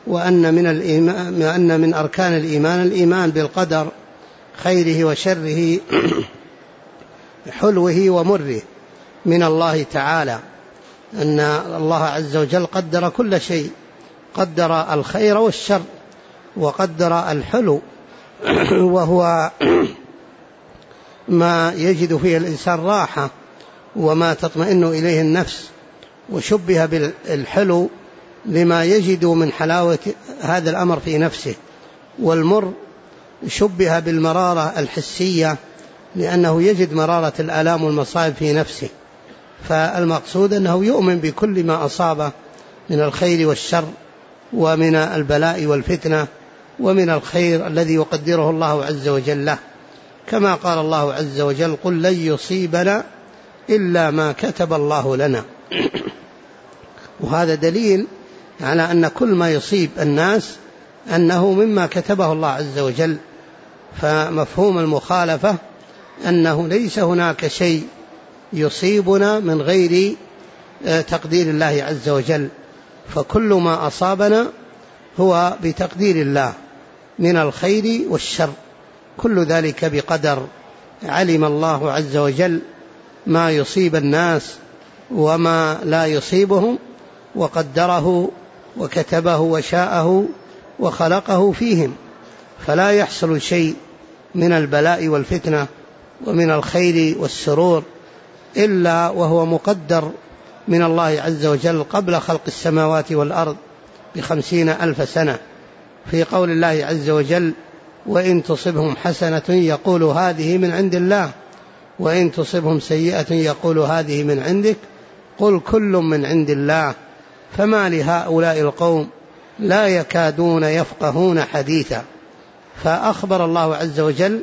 Speaker 2: وأن من أركان الإيمان بالقدر خيره وشره حلوه ومره من الله تعالى، أن الله عز وجل قدر كل شيء، قدر الخير والشر وقدر الحلو وهو ما يجد فيه الإنسان راحة وما تطمئن إليه النفس، وشبه بالحلو لما يجد من حلاوة هذا الأمر في نفسه، والمر شبه بالمرارة الحسية لأنه يجد مرارة الآلام والمصائب في نفسه. فالمقصود أنه يؤمن بكل ما أصابه من الخير والشر ومن البلاء والفتنة ومن الخير الذي يقدره الله عز وجل له، كما قال الله عز وجل قل لن يصيبنا إلا ما كتب الله لنا. وهذا دليل على أن كل ما يصيب الناس أنه مما كتبه الله عز وجل. فمفهوم المخالفة أنه ليس هناك شيء يصيبنا من غير تقدير الله عز وجل، فكل ما أصابنا هو بتقدير الله من الخير والشر، كل ذلك بقدر. علم الله عز وجل ما يصيب الناس وما لا يصيبهم، وقدره وكتبه وشاءه وخلقه فيهم، فلا يحصل شيء من البلاء والفتنة ومن الخير والسرور إلا وهو مقدر من الله عز وجل قبل خلق السماوات والأرض ب50,000 سنة. في قول الله عز وجل وإن تصبهم حسنة يقول هذه من عند الله وإن تصبهم سيئة يقول هذه من عندك قل كل من عند الله فما لهؤلاء القوم لا يكادون يفقهون حديثا. فأخبر الله عز وجل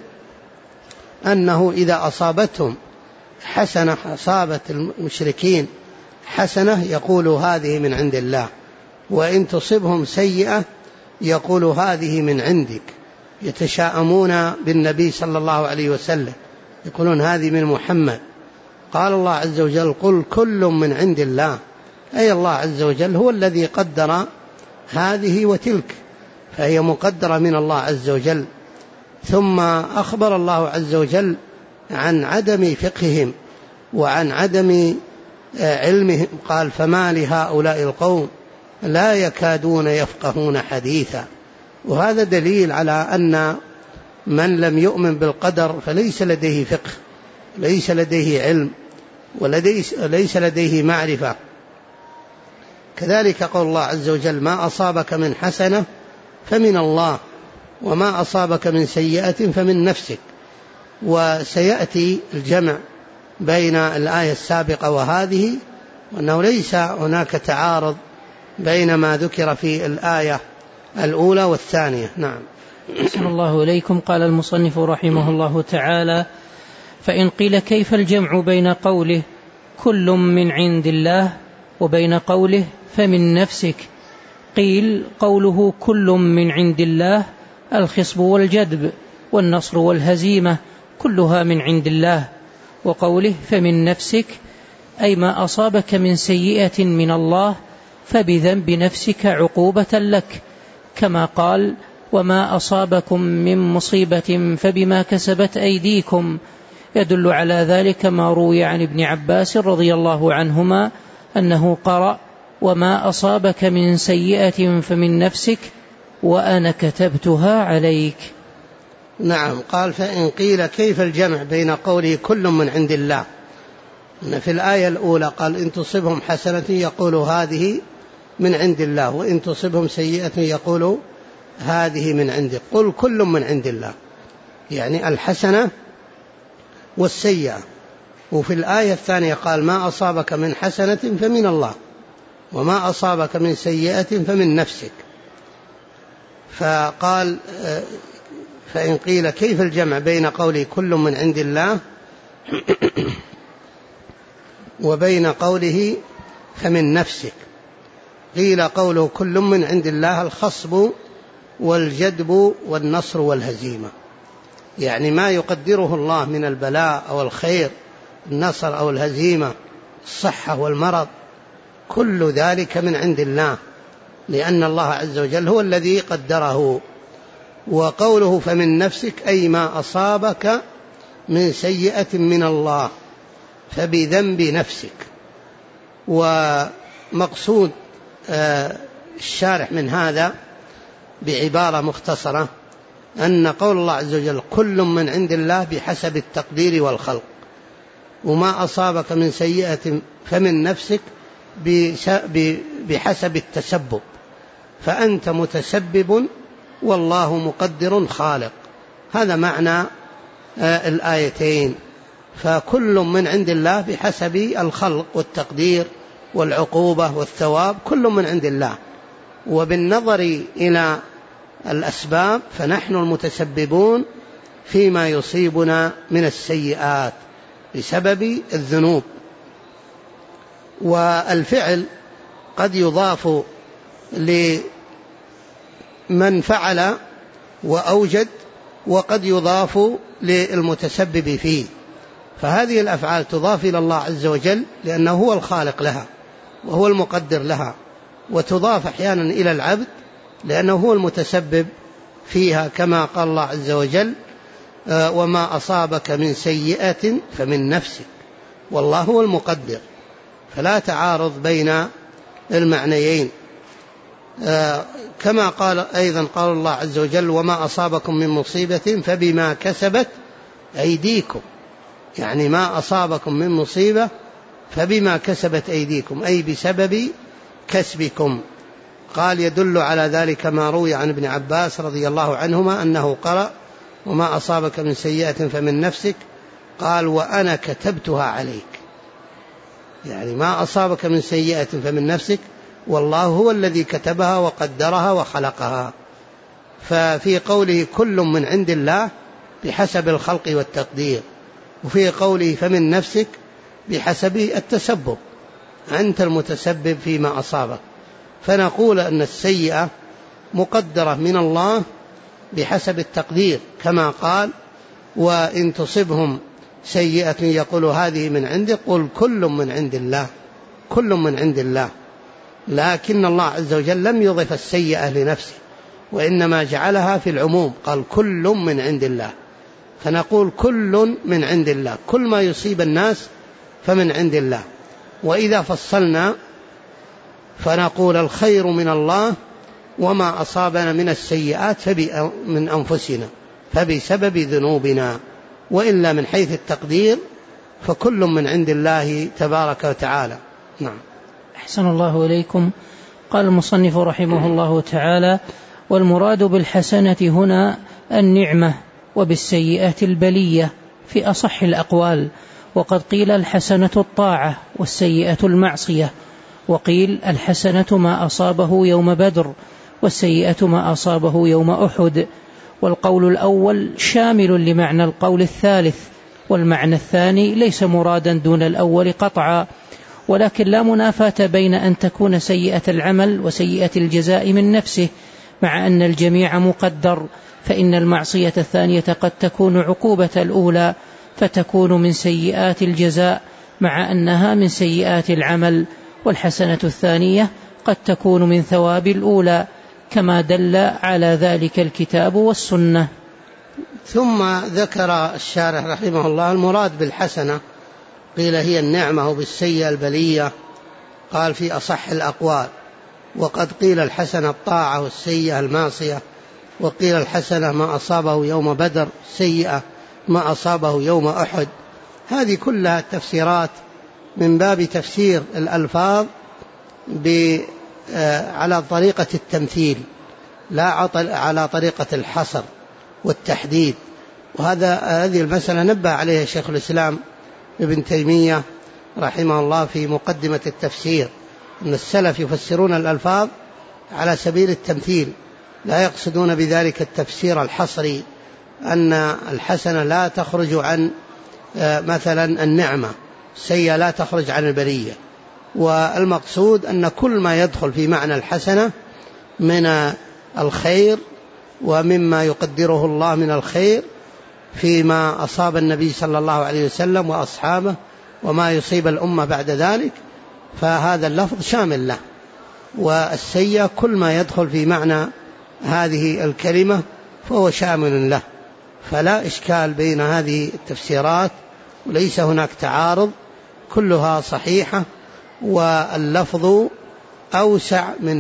Speaker 2: أنه إذا أصابتهم حسنة، أصابت المشركين حسنة يقول هذه من عند الله، وإن تصبهم سيئة يقول هذه من عندك، يتشاءمون بالنبي صلى الله عليه وسلم، يقولون هذه من محمد. قال الله عز وجل قل كل من عند الله، أي الله عز وجل هو الذي قدر هذه وتلك، فهي مقدرة من الله عز وجل. ثم أخبر الله عز وجل عن عدم فقههم وعن عدم علمهم، قال فما لهؤلاء القوم لا يكادون يفقهون حديثا. وهذا دليل على أن من لم يؤمن بالقدر فليس لديه فقه، ليس لديه علم، وليس لديه معرفة. كذلك قول الله عز وجل ما أصابك من حسنة فمن الله وما أصابك من سيئة فمن نفسك. وسيأتي الجمع بين الآية السابقة وهذه، وأنه ليس هناك تعارض بين ما ذكر في الآية الأولى والثانية. نعم.
Speaker 1: أحسن الله إليكم. قال المصنف رحمه الله تعالى فإن قيل كيف الجمع بين قوله كل من عند الله وبين قوله فمن نفسك؟ قيل قوله كل من عند الله الخصب والجدب والنصر والهزيمة كلها من عند الله، وقوله فمن نفسك أي ما أصابك من سيئة من الله فبذنب نفسك عقوبة لك، كما قال وما أصابكم من مصيبة فبما كسبت أيديكم. يدل على ذلك ما روي عن ابن عباس رضي الله عنهما أنه قرأ وما أصابك من سيئة فمن نفسك وأنا كتبتها عليك.
Speaker 2: نعم. قال فإن قيل كيف الجمع بين قوله كل من عند الله؟ في الآية الأولى قال إن تصبهم حسنة يقولوا هذه من عند الله، وإن تصبهم سيئة يقولوا هذه من عندك. قل كل من عند الله، يعني الحسنة والسيئة. وفي الآية الثانية قال ما أصابك من حسنة فمن الله وما أصابك من سيئة فمن نفسك. فقال فإن قيل كيف الجمع بين قوله كل من عند الله وبين قوله فمن نفسك؟ قيل قوله كل من عند الله الخصب والجدب والنصر والهزيمة، يعني ما يقدره الله من البلاء أو الخير، النصر أو الهزيمة، الصحة والمرض، كل ذلك من عند الله، لأن الله عز وجل هو الذي قدره. وقوله فمن نفسك أي ما أصابك من سيئة من الله فبذنب نفسك. ومقصود الشارح من هذا بعبارة مختصرة أن قول الله عز وجل كل من عند الله بحسب التقدير والخلق، وما أصابك من سيئة فمن نفسك بحسب التسبب، فأنت متسبب والله مقدر خالق. هذا معنى الآيتين. فكل من عند الله بحسب الخلق والتقدير والعقوبة والثواب، كل من عند الله. وبالنظر إلى الأسباب فنحن المتسببون فيما يصيبنا من السيئات بسبب الذنوب. والفعل قد يضاف لمن فعل وأوجد، وقد يضاف للمتسبب فيه. فهذه الأفعال تضاف إلى الله عز وجل لأنه هو الخالق لها وهو المقدر لها، وتضاف أحيانا إلى العبد لأنه هو المتسبب فيها، كما قال الله عز وجل وما أصابك من سيئة فمن نفسك، والله هو المقدر. فلا تعارض بين المعنيين. كما قال أيضا قال الله عز وجل وما أصابكم من مصيبة فبما كسبت أيديكم، يعني ما أصابكم من مصيبة فبما كسبت أيديكم أي بسبب كسبكم. قال يدل على ذلك ما روي عن ابن عباس رضي الله عنهما أنه قرأ وما أصابك من سيئة فمن نفسك، قال وأنا كتبتها عليك، يعني ما أصابك من سيئة فمن نفسك والله هو الذي كتبها وقدرها وخلقها. ففي قوله كل من عند الله بحسب الخلق والتقدير، وفي قوله فمن نفسك بحسب التسبب، أنت المتسبب فيما أصابك. فنقول أن السيئة مقدرة من الله بحسب التقدير، كما قال وإن تصبهم سيئة يقولوا هذه من عندك، قل كل من عند الله، كل من عند الله. لكن الله عز وجل لم يضف السيئة لنفسه، وإنما جعلها في العموم، قال كل من عند الله. فنقول كل من عند الله، كل ما يصيب الناس فمن عند الله. وإذا فصلنا فنقول الخير من الله، وما أصابنا من السيئات من أنفسنا فبسبب ذنوبنا، وإلا من حيث التقدير فكل من عند الله تبارك وتعالى. نعم.
Speaker 1: أحسن الله إليكم. قال المصنف رحمه الله تعالى والمراد بالحسنة هنا النعمة، وبالسيئة البلية في أصح الأقوال. وقد قيل الحسنة الطاعة والسيئة المعصية، وقيل الحسنة ما أصابه يوم بدر والسيئة ما أصابه يوم أحد. والقول الأول شامل لمعنى القول الثالث، والمعنى الثاني ليس مرادا دون الأول قطعا، ولكن لا منافاة بين أن تكون سيئة العمل وسيئة الجزاء من نفسه، مع أن الجميع مقدر، فإن المعصية الثانية قد تكون عقوبة الأولى فتكون من سيئات الجزاء مع أنها من سيئات العمل، والحسنة الثانية قد تكون من ثواب الأولى، كما دل على ذلك الكتاب والسنة.
Speaker 2: ثم ذكر الشارح رحمه الله المراد بالحسنة قيل هي النعمة، وبالسيئة البلية قال في أصح الأقوال. وقد قيل الحسنة الطاعة والسيئة المعصية، وقيل الحسنة ما أصابه يوم بدر، سيئة ما أصابه يوم أحد. هذه كلها تفسيرات من باب تفسير الألفاظ على طريقة التمثيل لا على طريقة الحصر والتحديد. هذه المسألة نبه عليها شيخ الإسلام ابن تيمية رحمه الله في مقدمة التفسير، أن السلف يفسرون الألفاظ على سبيل التمثيل، لا يقصدون بذلك التفسير الحصري، أن الحسنة لا تخرج عن مثلا النعمة، السيئة لا تخرج عن البرية. والمقصود أن كل ما يدخل في معنى الحسنة من الخير ومما يقدره الله من الخير فيما أصاب النبي صلى الله عليه وسلم وأصحابه وما يصيب الأمة بعد ذلك، فهذا اللفظ شامل له. والسيئة كل ما يدخل في معنى هذه الكلمة فهو شامل له، فلا إشكال بين هذه التفسيرات وليس هناك تعارض، كلها صحيحة، واللفظ أوسع من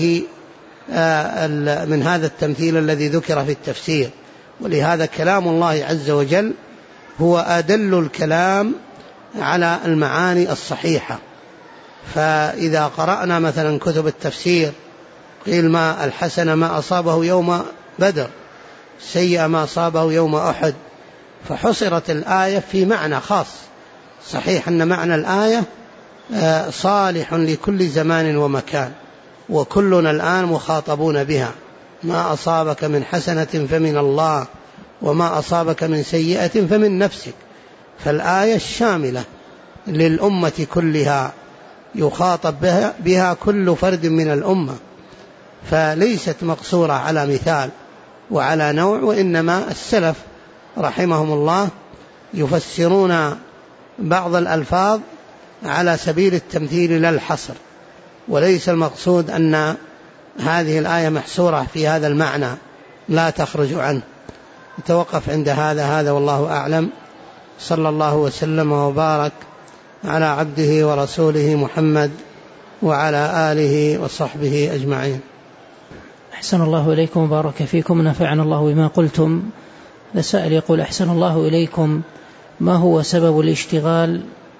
Speaker 2: هذا التمثيل الذي ذكر في التفسير. ولهذا كلام الله عز وجل هو أدل الكلام على المعاني الصحيحة. فإذا قرأنا مثلا كتب التفسير قيل ما الحسن ما أصابه يوم بدر، سيئ ما أصابه يوم أحد، فحصرت الآية في معنى خاص. صحيح أن معنى الآية صالح لكل زمان ومكان، وكلنا الآن مخاطبون بها. ما أصابك من حسنة فمن الله، وما أصابك من سيئة فمن نفسك. فالآية الشاملة للأمة كلها يخاطب بها كل فرد من الأمة، فليست مقصورة على مثال وعلى نوع، وإنما السلف رحمهم الله يفسرون بعض الألفاظ على سبيل التمثيل لا الحصر، وليس المقصود أن هذه الآية محصورة في هذا المعنى لا تخرج عنه. نتوقف عند هذا والله أعلم. صلى الله وسلم وبارك على عبده ورسوله محمد وعلى آله وصحبه أجمعين.
Speaker 1: أحسن الله إليكم وبارك فيكم، نفعنا الله بما قلتم. السائل يقول: أحسن الله إليكم، ما هو سبب الاشتغال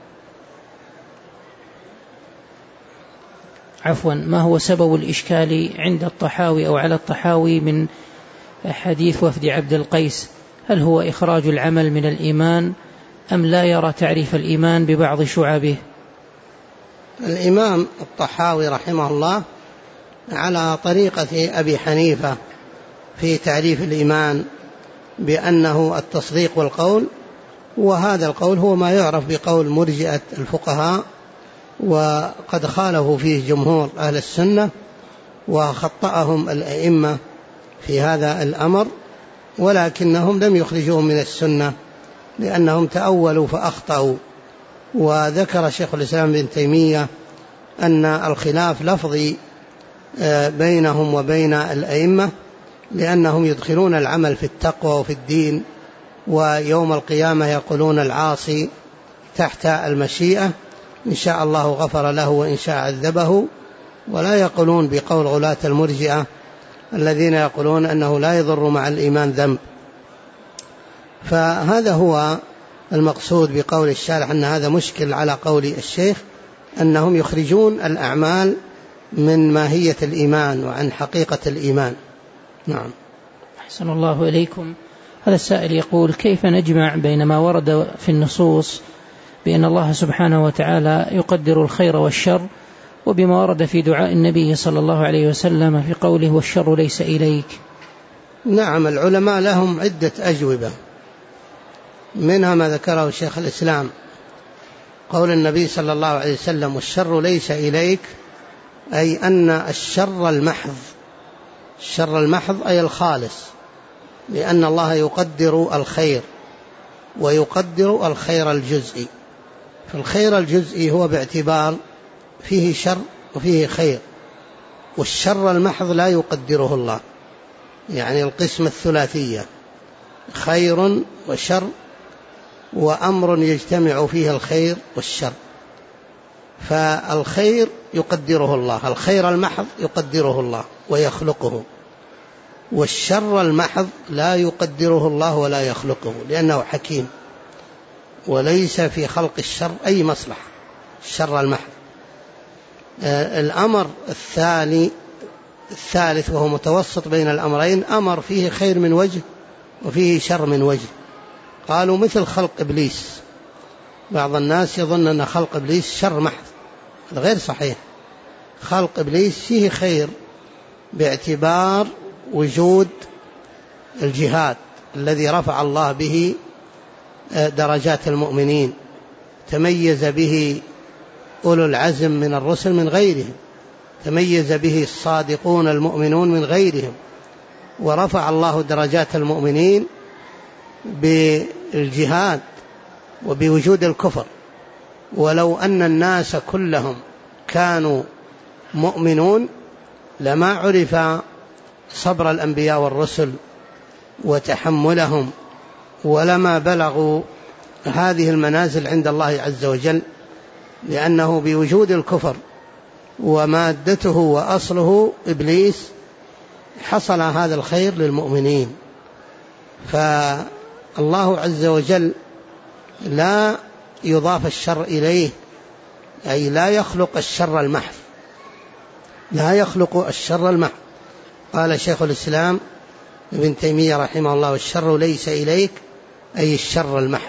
Speaker 1: ما هو سبب الإشكال عند الطحاوي أو على الطحاوي من حديث وفد عبد القيس؟ هل هو إخراج العمل من الإيمان أم لا يرى تعريف الإيمان ببعض شعبه؟
Speaker 2: الإمام الطحاوي رحمه الله على طريقة أبي حنيفة في تعريف الإيمان بأنه التصديق والقول، وهذا القول هو ما يعرف بقول مرجئة الفقهاء، وقد خالفوا فيه جمهور أهل السنة وخطأهم الأئمة في هذا الأمر، ولكنهم لم يخرجوهم من السنة لأنهم تأولوا فأخطأوا. وذكر شيخ الإسلام ابن تيمية أن الخلاف لفظي بينهم وبين الأئمة، لأنهم يدخلون العمل في التقوى وفي الدين، ويوم القيامة يقولون العاصي تحت المشيئة، إن شاء الله غفر له وإن شاء عذبه، ولا يقولون بقول غلاة المرجئة الذين يقولون أنه لا يضر مع الإيمان ذنب. فهذا هو المقصود بقول الشارح، أن هذا مشكل على قول الشيخ، أنهم يخرجون الأعمال من ماهية الإيمان وعن حقيقة الإيمان. نعم.
Speaker 1: أحسن الله إليكم. هذا السائل يقول: كيف نجمع بين ما ورد في النصوص بأن الله سبحانه وتعالى يقدر الخير والشر، وبما ورد في دعاء النبي صلى الله عليه وسلم في قوله: والشر ليس إليك؟
Speaker 2: نعم، العلماء لهم عدة أجوبة، منها ما ذكره شيخ الإسلام، قول النبي صلى الله عليه وسلم: والشر ليس إليك، أي أن الشر المحض أي الخالص، لأن الله يقدر الخير ويقدر الخير الجزئي. فالخير الجزئي هو باعتبار فيه شر وفيه خير، والشر المحض لا يقدره الله، يعني القسمة الثلاثية: خير وشر وأمر يجتمع فيه الخير والشر. فالخير يقدره الله، الخير المحض يقدره الله ويخلقه، والشر المحض لا يقدره الله ولا يخلقه لأنه حكيم، وليس في خلق الشر أي مصلحة، الشر المحض. الأمر الثالث وهو متوسط بين الأمرين، أمر فيه خير من وجه وفيه شر من وجه. قالوا مثل خلق إبليس، بعض الناس يظن أن خلق إبليس شر محض، هذا غير صحيح. خلق إبليس فيه خير باعتبار وجود الجهاد الذي رفع الله به درجات المؤمنين، تميز به أولو العزم من الرسل من غيرهم، تميز به الصادقون المؤمنون من غيرهم، ورفع الله درجات المؤمنين بالجهاد وبوجود الكفر. ولو أن الناس كلهم كانوا مؤمنون لما عرف صبر الأنبياء والرسل وتحملهم، ولما بلغوا هذه المنازل عند الله عز وجل، لأنه بوجود الكفر ومادته وأصله إبليس حصل هذا الخير للمؤمنين. فالله عز وجل لا يضاف الشر إليه، أي لا يخلق الشر المحض، لا يخلق الشر المحض. قال شيخ الإسلام ابن تيمية رحمه الله: والشر ليس إليك، أي الشر المحض.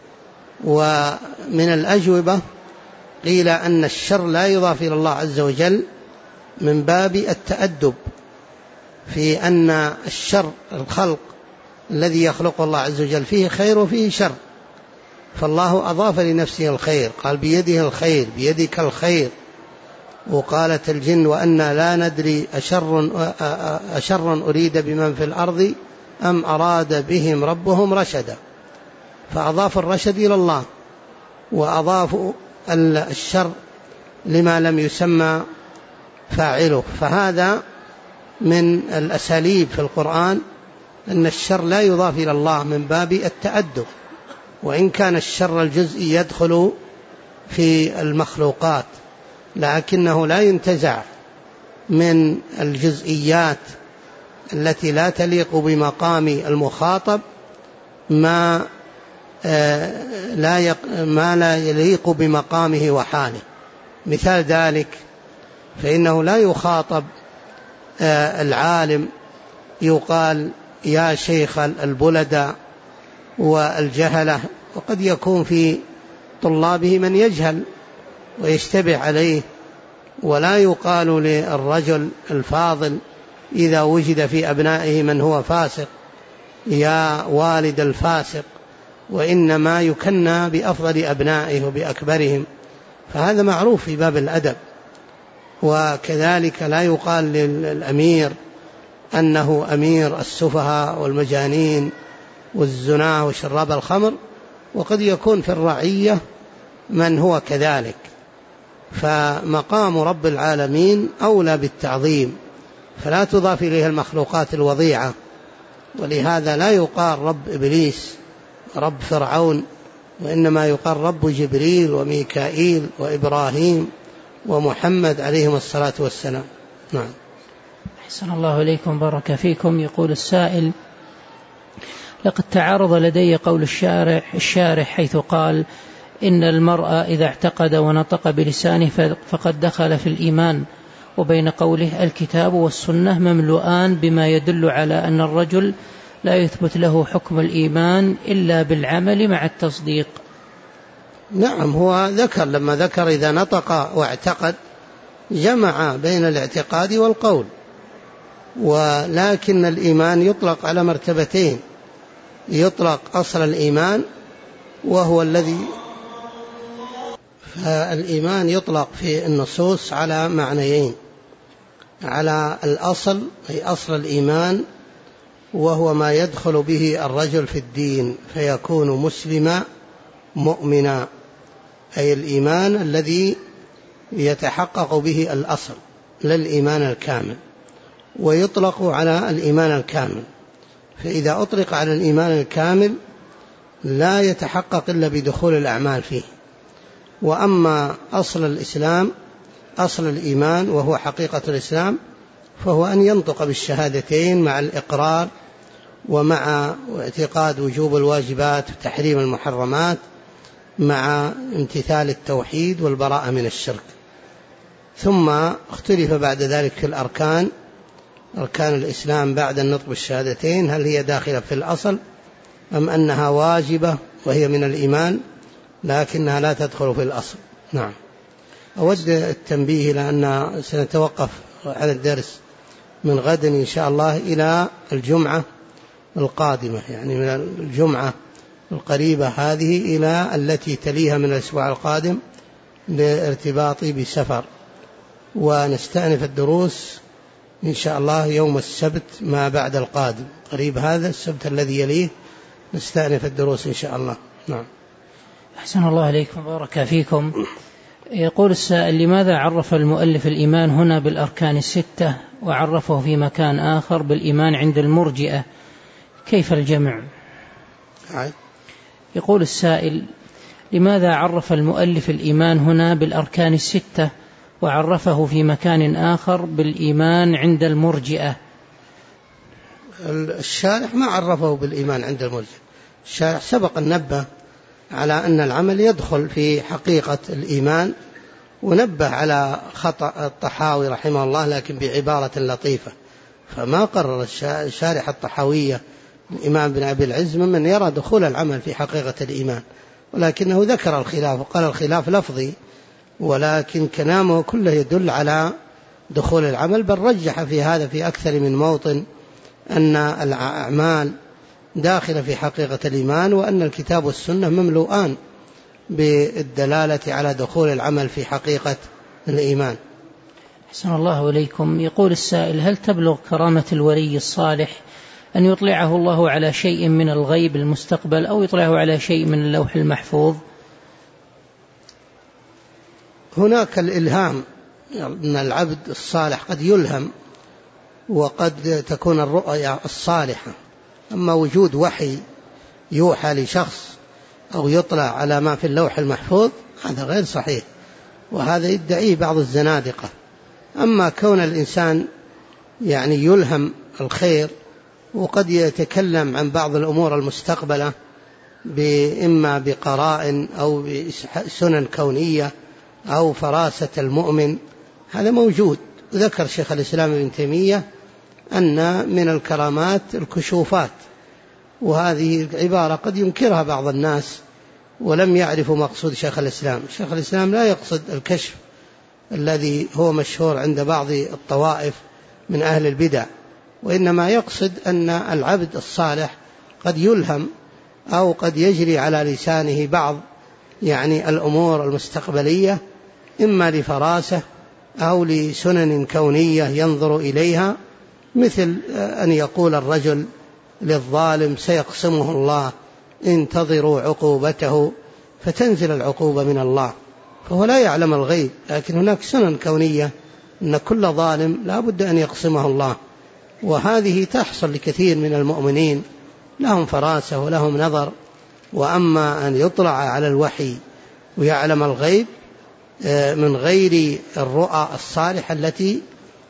Speaker 2: ومن الأجوبة قيل أن الشر لا يضاف إلى الله عز وجل من باب التأدب، في أن الشر الخلق الذي يخلق الله عز وجل فيه خير وفيه شر، فالله أضاف لنفسه الخير، قال بيده الخير، بيدك الخير. وقالت الجن وأنا لا ندري أشر أريد بمن في الأرض أم أراد بهم ربهم رشدا، فأضاف الرشد إلى الله، وأضافوا الشر لما لم يسمى فاعله. فهذا من الأساليب في القرآن أن الشر لا يضاف إلى الله من باب التأدب، وإن كان الشر الجزئي يدخل في المخلوقات، لكنه لا ينتزع من الجزئيات التي لا تليق بمقام المخاطب ما لا يليق بمقامه وحاله. مثال ذلك فإنه لا يخاطب العالم يقال يا شيخ البلداء والجهلة، وقد يكون في طلابه من يجهل ويشتبه عليه، ولا يقال للرجل الفاضل إذا وجد في أبنائه من هو فاسق يا والد الفاسق، وإنما يكنى بأفضل أبنائه وبأكبرهم، فهذا معروف في باب الأدب. وكذلك لا يقال للأمير أنه أمير السفهاء والمجانين والزنا وشراب الخمر، وقد يكون في الرعية من هو كذلك. فمقام رب العالمين أولى بالتعظيم، فلا تضاف إليه المخلوقات الوضيعة. ولهذا لا يقال رب إبليس رب فرعون، وإنما يقال رب جبريل وميكائيل وإبراهيم ومحمد عليهم الصلاة والسلام. نعم.
Speaker 1: أحسن الله إليكم، بارك فيكم. يقول السائل: لقد تعارض لدي قول الشارح حيث قال إن المرء إذا اعتقد ونطق بلسانه فقد دخل في الإيمان، وبين قوله الكتاب والسنة مملوءان بما يدل على أن الرجل لا يثبت له حكم الإيمان إلا بالعمل مع التصديق.
Speaker 2: نعم، هو ذكر لما ذكر إذا نطق واعتقد جمع بين الاعتقاد والقول، ولكن الإيمان يطلق على مرتبتين: يطلق أصل الإيمان وهو الذي الإيمان يطلق في النصوص على معنيين: على الأصل أي أصل الإيمان، وهو ما يدخل به الرجل في الدين فيكون مسلما مؤمنا، أي الإيمان الذي يتحقق به الأصل لا الإيمان الكامل. ويطلق على الإيمان الكامل، فإذا أطلق على الإيمان الكامل لا يتحقق إلا بدخول الأعمال فيه. وأما أصل الإسلام، أصل الإيمان وهو حقيقة الإسلام، فهو أن ينطق بالشهادتين مع الإقرار ومع اعتقاد وجوب الواجبات وتحريم المحرمات مع امتثال التوحيد والبراءة من الشرك. ثم اختلف بعد ذلك في الأركان، أركان الإسلام بعد النطق بالشهادتين، هل هي داخلة في الأصل أم أنها واجبة وهي من الإيمان لكنها لا تدخل في الأصل. نعم. أود التنبيه إلى أن سنتوقف على الدرس من غد إن شاء الله إلى الجمعة القادمة، يعني من الجمعة القريبة هذه إلى التي تليها من الأسبوع القادم لارتباطي بسفر، ونستأنف الدروس إن شاء الله يوم السبت ما بعد القادم، قريب هذا السبت الذي يليه نستأنف الدروس إن شاء الله. نعم.
Speaker 1: أحسن الله عليكم بارك فيكم. يقول السائل: لماذا عرف المؤلف الإيمان هنا بالأركان الستة وعرفه في مكان آخر بالإيمان عند المرجئة؟ كيف الجمع؟ يقول السائل: لماذا عرف المؤلف الإيمان هنا بالأركان الستة وعرفه في مكان آخر بالإيمان عند المرجئة؟
Speaker 2: الشارح ما عرفه بالإيمان عند المرجئة، الشارح سبق النبه على أن العمل يدخل في حقيقة الإيمان، ونبه على خطأ الطحاوي رحمه الله لكن بعبارة لطيفة، فما قرر الشارح الطحاوية الإمام بن أبي العز ممن يرى دخول العمل في حقيقة الإيمان، ولكنه ذكر الخلاف وقال الخلاف لفظي، ولكن كلامه كله يدل على دخول العمل، بل رجح في هذا في أكثر من موطن أن الأعمال داخلة في حقيقة الإيمان، وأن الكتاب والسنة مملوءان بالدلالة على دخول العمل في حقيقة الإيمان.
Speaker 1: أحسن الله إليكم. يقول السائل: هل تبلغ كرامة الولي الصالح أن يطلعه الله على شيء من الغيب المستقبل أو يطلعه على شيء من اللوح المحفوظ؟
Speaker 2: هناك الإلهام، أن العبد الصالح قد يلهم وقد تكون الرؤيا الصالحة، أما وجود وحي يوحى لشخص أو يطلع على ما في اللوح المحفوظ هذا غير صحيح، وهذا يدعيه بعض الزنادقة. أما كون الإنسان يعني يلهم الخير وقد يتكلم عن بعض الأمور المستقبلة إما بقراء أو بسنن كونية أو فراسة المؤمن، هذا موجود. ذكر شيخ الإسلام ابن تيمية أن من الكرامات الكشوفات، وهذه عبارة قد ينكرها بعض الناس ولم يعرفوا مقصود شيخ الإسلام. شيخ الإسلام لا يقصد الكشف الذي هو مشهور عند بعض الطوائف من أهل البدع، وإنما يقصد أن العبد الصالح قد يلهم أو قد يجري على لسانه بعض يعني الأمور المستقبلية، إما لفراسة أو لسنن كونية ينظر إليها، مثل أن يقول الرجل للظالم: سيقسمه الله، انتظروا عقوبته، فتنزل العقوبة من الله، فهو لا يعلم الغيب، لكن هناك سنن كونية أن كل ظالم لا بد أن يقسمه الله، وهذه تحصل لكثير من المؤمنين لهم فراسة ولهم نظر. وأما أن يطلع على الوحي ويعلم الغيب من غير الرؤى الصالحة التي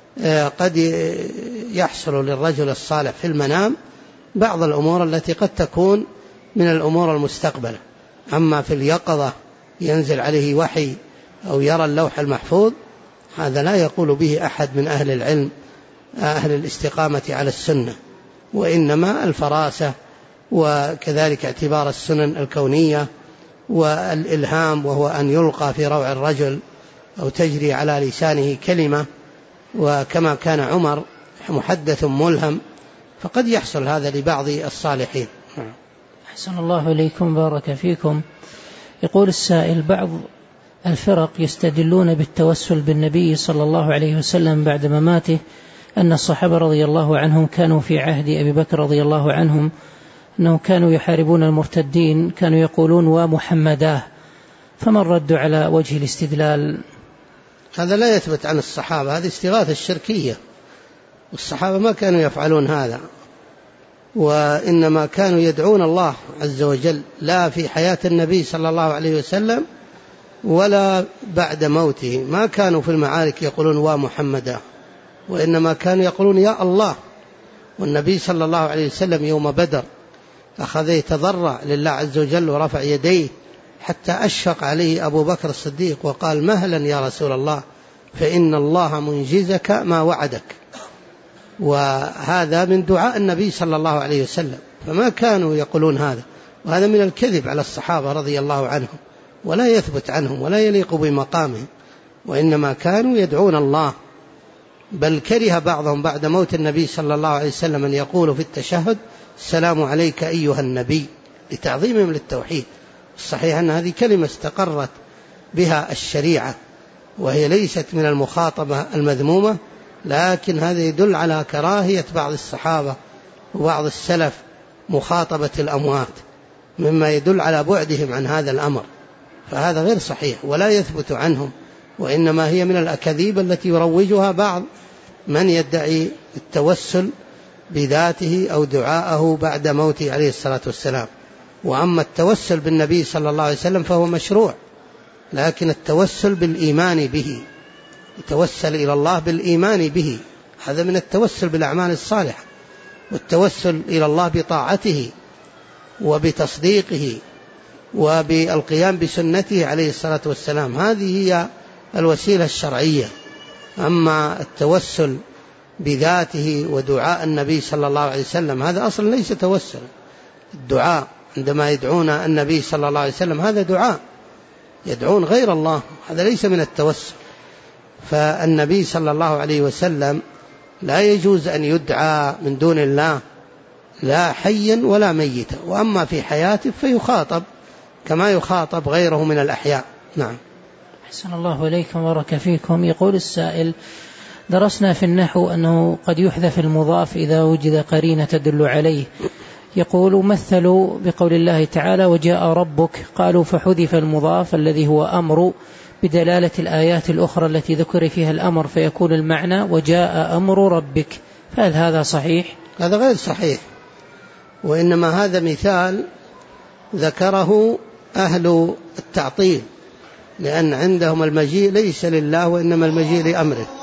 Speaker 2: قد يحصل للرجل الصالح في المنام بعض الأمور التي قد تكون من الأمور المستقبلة، أما في اليقظة ينزل عليه وحي أو يرى اللوح المحفوظ، هذا لا يقول به أحد من أهل العلم أهل الاستقامة على السنة، وإنما الفراسة وكذلك اعتبار السنن الكونية والإلهام، وهو أن يلقى في روع الرجل أو تجري على لسانه كلمة، وكما كان عمر محدث ملهم، فقد يحصل هذا لبعض الصالحين.
Speaker 1: أحسن الله إليكم بارك فيكم. يقول السائل: بعض الفرق يستدلون بالتوسل بالنبي صلى الله عليه وسلم بعد مماته أن الصحابة رضي الله عنهم كانوا في عهد أبي بكر رضي الله عنهم أنهم كانوا يحاربون المرتدين، كانوا يقولون: ومحمداه، فما الرد على وجه الاستدلال؟
Speaker 2: هذا لا يثبت عن الصحابة، هذه استغاثة الشركية، والصحابة ما كانوا يفعلون هذا، وإنما كانوا يدعون الله عز وجل، لا في حياة النبي صلى الله عليه وسلم ولا بعد موته، ما كانوا في المعارك يقولون ومحمدا، وإنما كانوا يقولون يا الله. والنبي صلى الله عليه وسلم يوم بدر أخذ يتضرع لله عز وجل ورفع يديه حتى أشفق عليه أبو بكر الصديق وقال مهلا يا رسول الله فإن الله منجزك ما وعدك. وهذا من دعاء النبي صلى الله عليه وسلم، فما كانوا يقولون هذا، وهذا من الكذب على الصحابة رضي الله عنهم، ولا يثبت عنهم ولا يليق بمقامهم، وإنما كانوا يدعون الله. بل كره بعضهم بعد موت النبي صلى الله عليه وسلم أن يقولوا في التشهد السلام عليك أيها النبي، لتعظيمهم للتوحيد. الصحيح أن هذه كلمة استقرت بها الشريعة، وهي ليست من المخاطبة المذمومة، لكن هذا يدل على كراهية بعض الصحابة وبعض السلف مخاطبة الأموات، مما يدل على بعدهم عن هذا الأمر، فهذا غير صحيح ولا يثبت عنهم، وإنما هي من الأكاذيب التي يروجها بعض من يدعي التوسل بذاته أو دعاءه بعد موته عليه الصلاة والسلام. وأما التوسل بالنبي صلى الله عليه وسلم فهو مشروع، لكن التوسل بالإيمان به، يتوسل إلى الله بالإيمان به، هذا من التوسل بالأعمال الصالحة. والتوسل إلى الله بطاعته وبتصديقه وبالقيام بسنته عليه الصلاة والسلام، هذه هي الوسيلة الشرعية. أما التوسل بذاته ودعاء النبي صلى الله عليه وسلم هذا أصلا ليس توسل. الدعاء عندما يدعون النبي صلى الله عليه وسلم هذا دعاء، يدعون غير الله، هذا ليس من التوسل. فالنبي صلى الله عليه وسلم لا يجوز أن يدعى من دون الله لا حيا ولا ميتا، وأما في حياته فيخاطب كما يخاطب غيره من الأحياء. نعم.
Speaker 1: أحسن الله إليكم وبارك فيكم. يقول السائل: درسنا في النحو أنه قد يحذف المضاف إذا وجد قرينة تدل عليه. يقول: مثلوا بقول الله تعالى وجاء ربك، قالوا فحذف المضاف الذي هو أمر بدلالة الآيات الأخرى التي ذكر فيها الأمر، فيكون المعنى وجاء أمر ربك، فهل هذا صحيح؟
Speaker 2: هذا غير صحيح، وإنما هذا مثال ذكره أهل التعطيل، لأن عندهم المجيء ليس لله وإنما المجيء لأمره.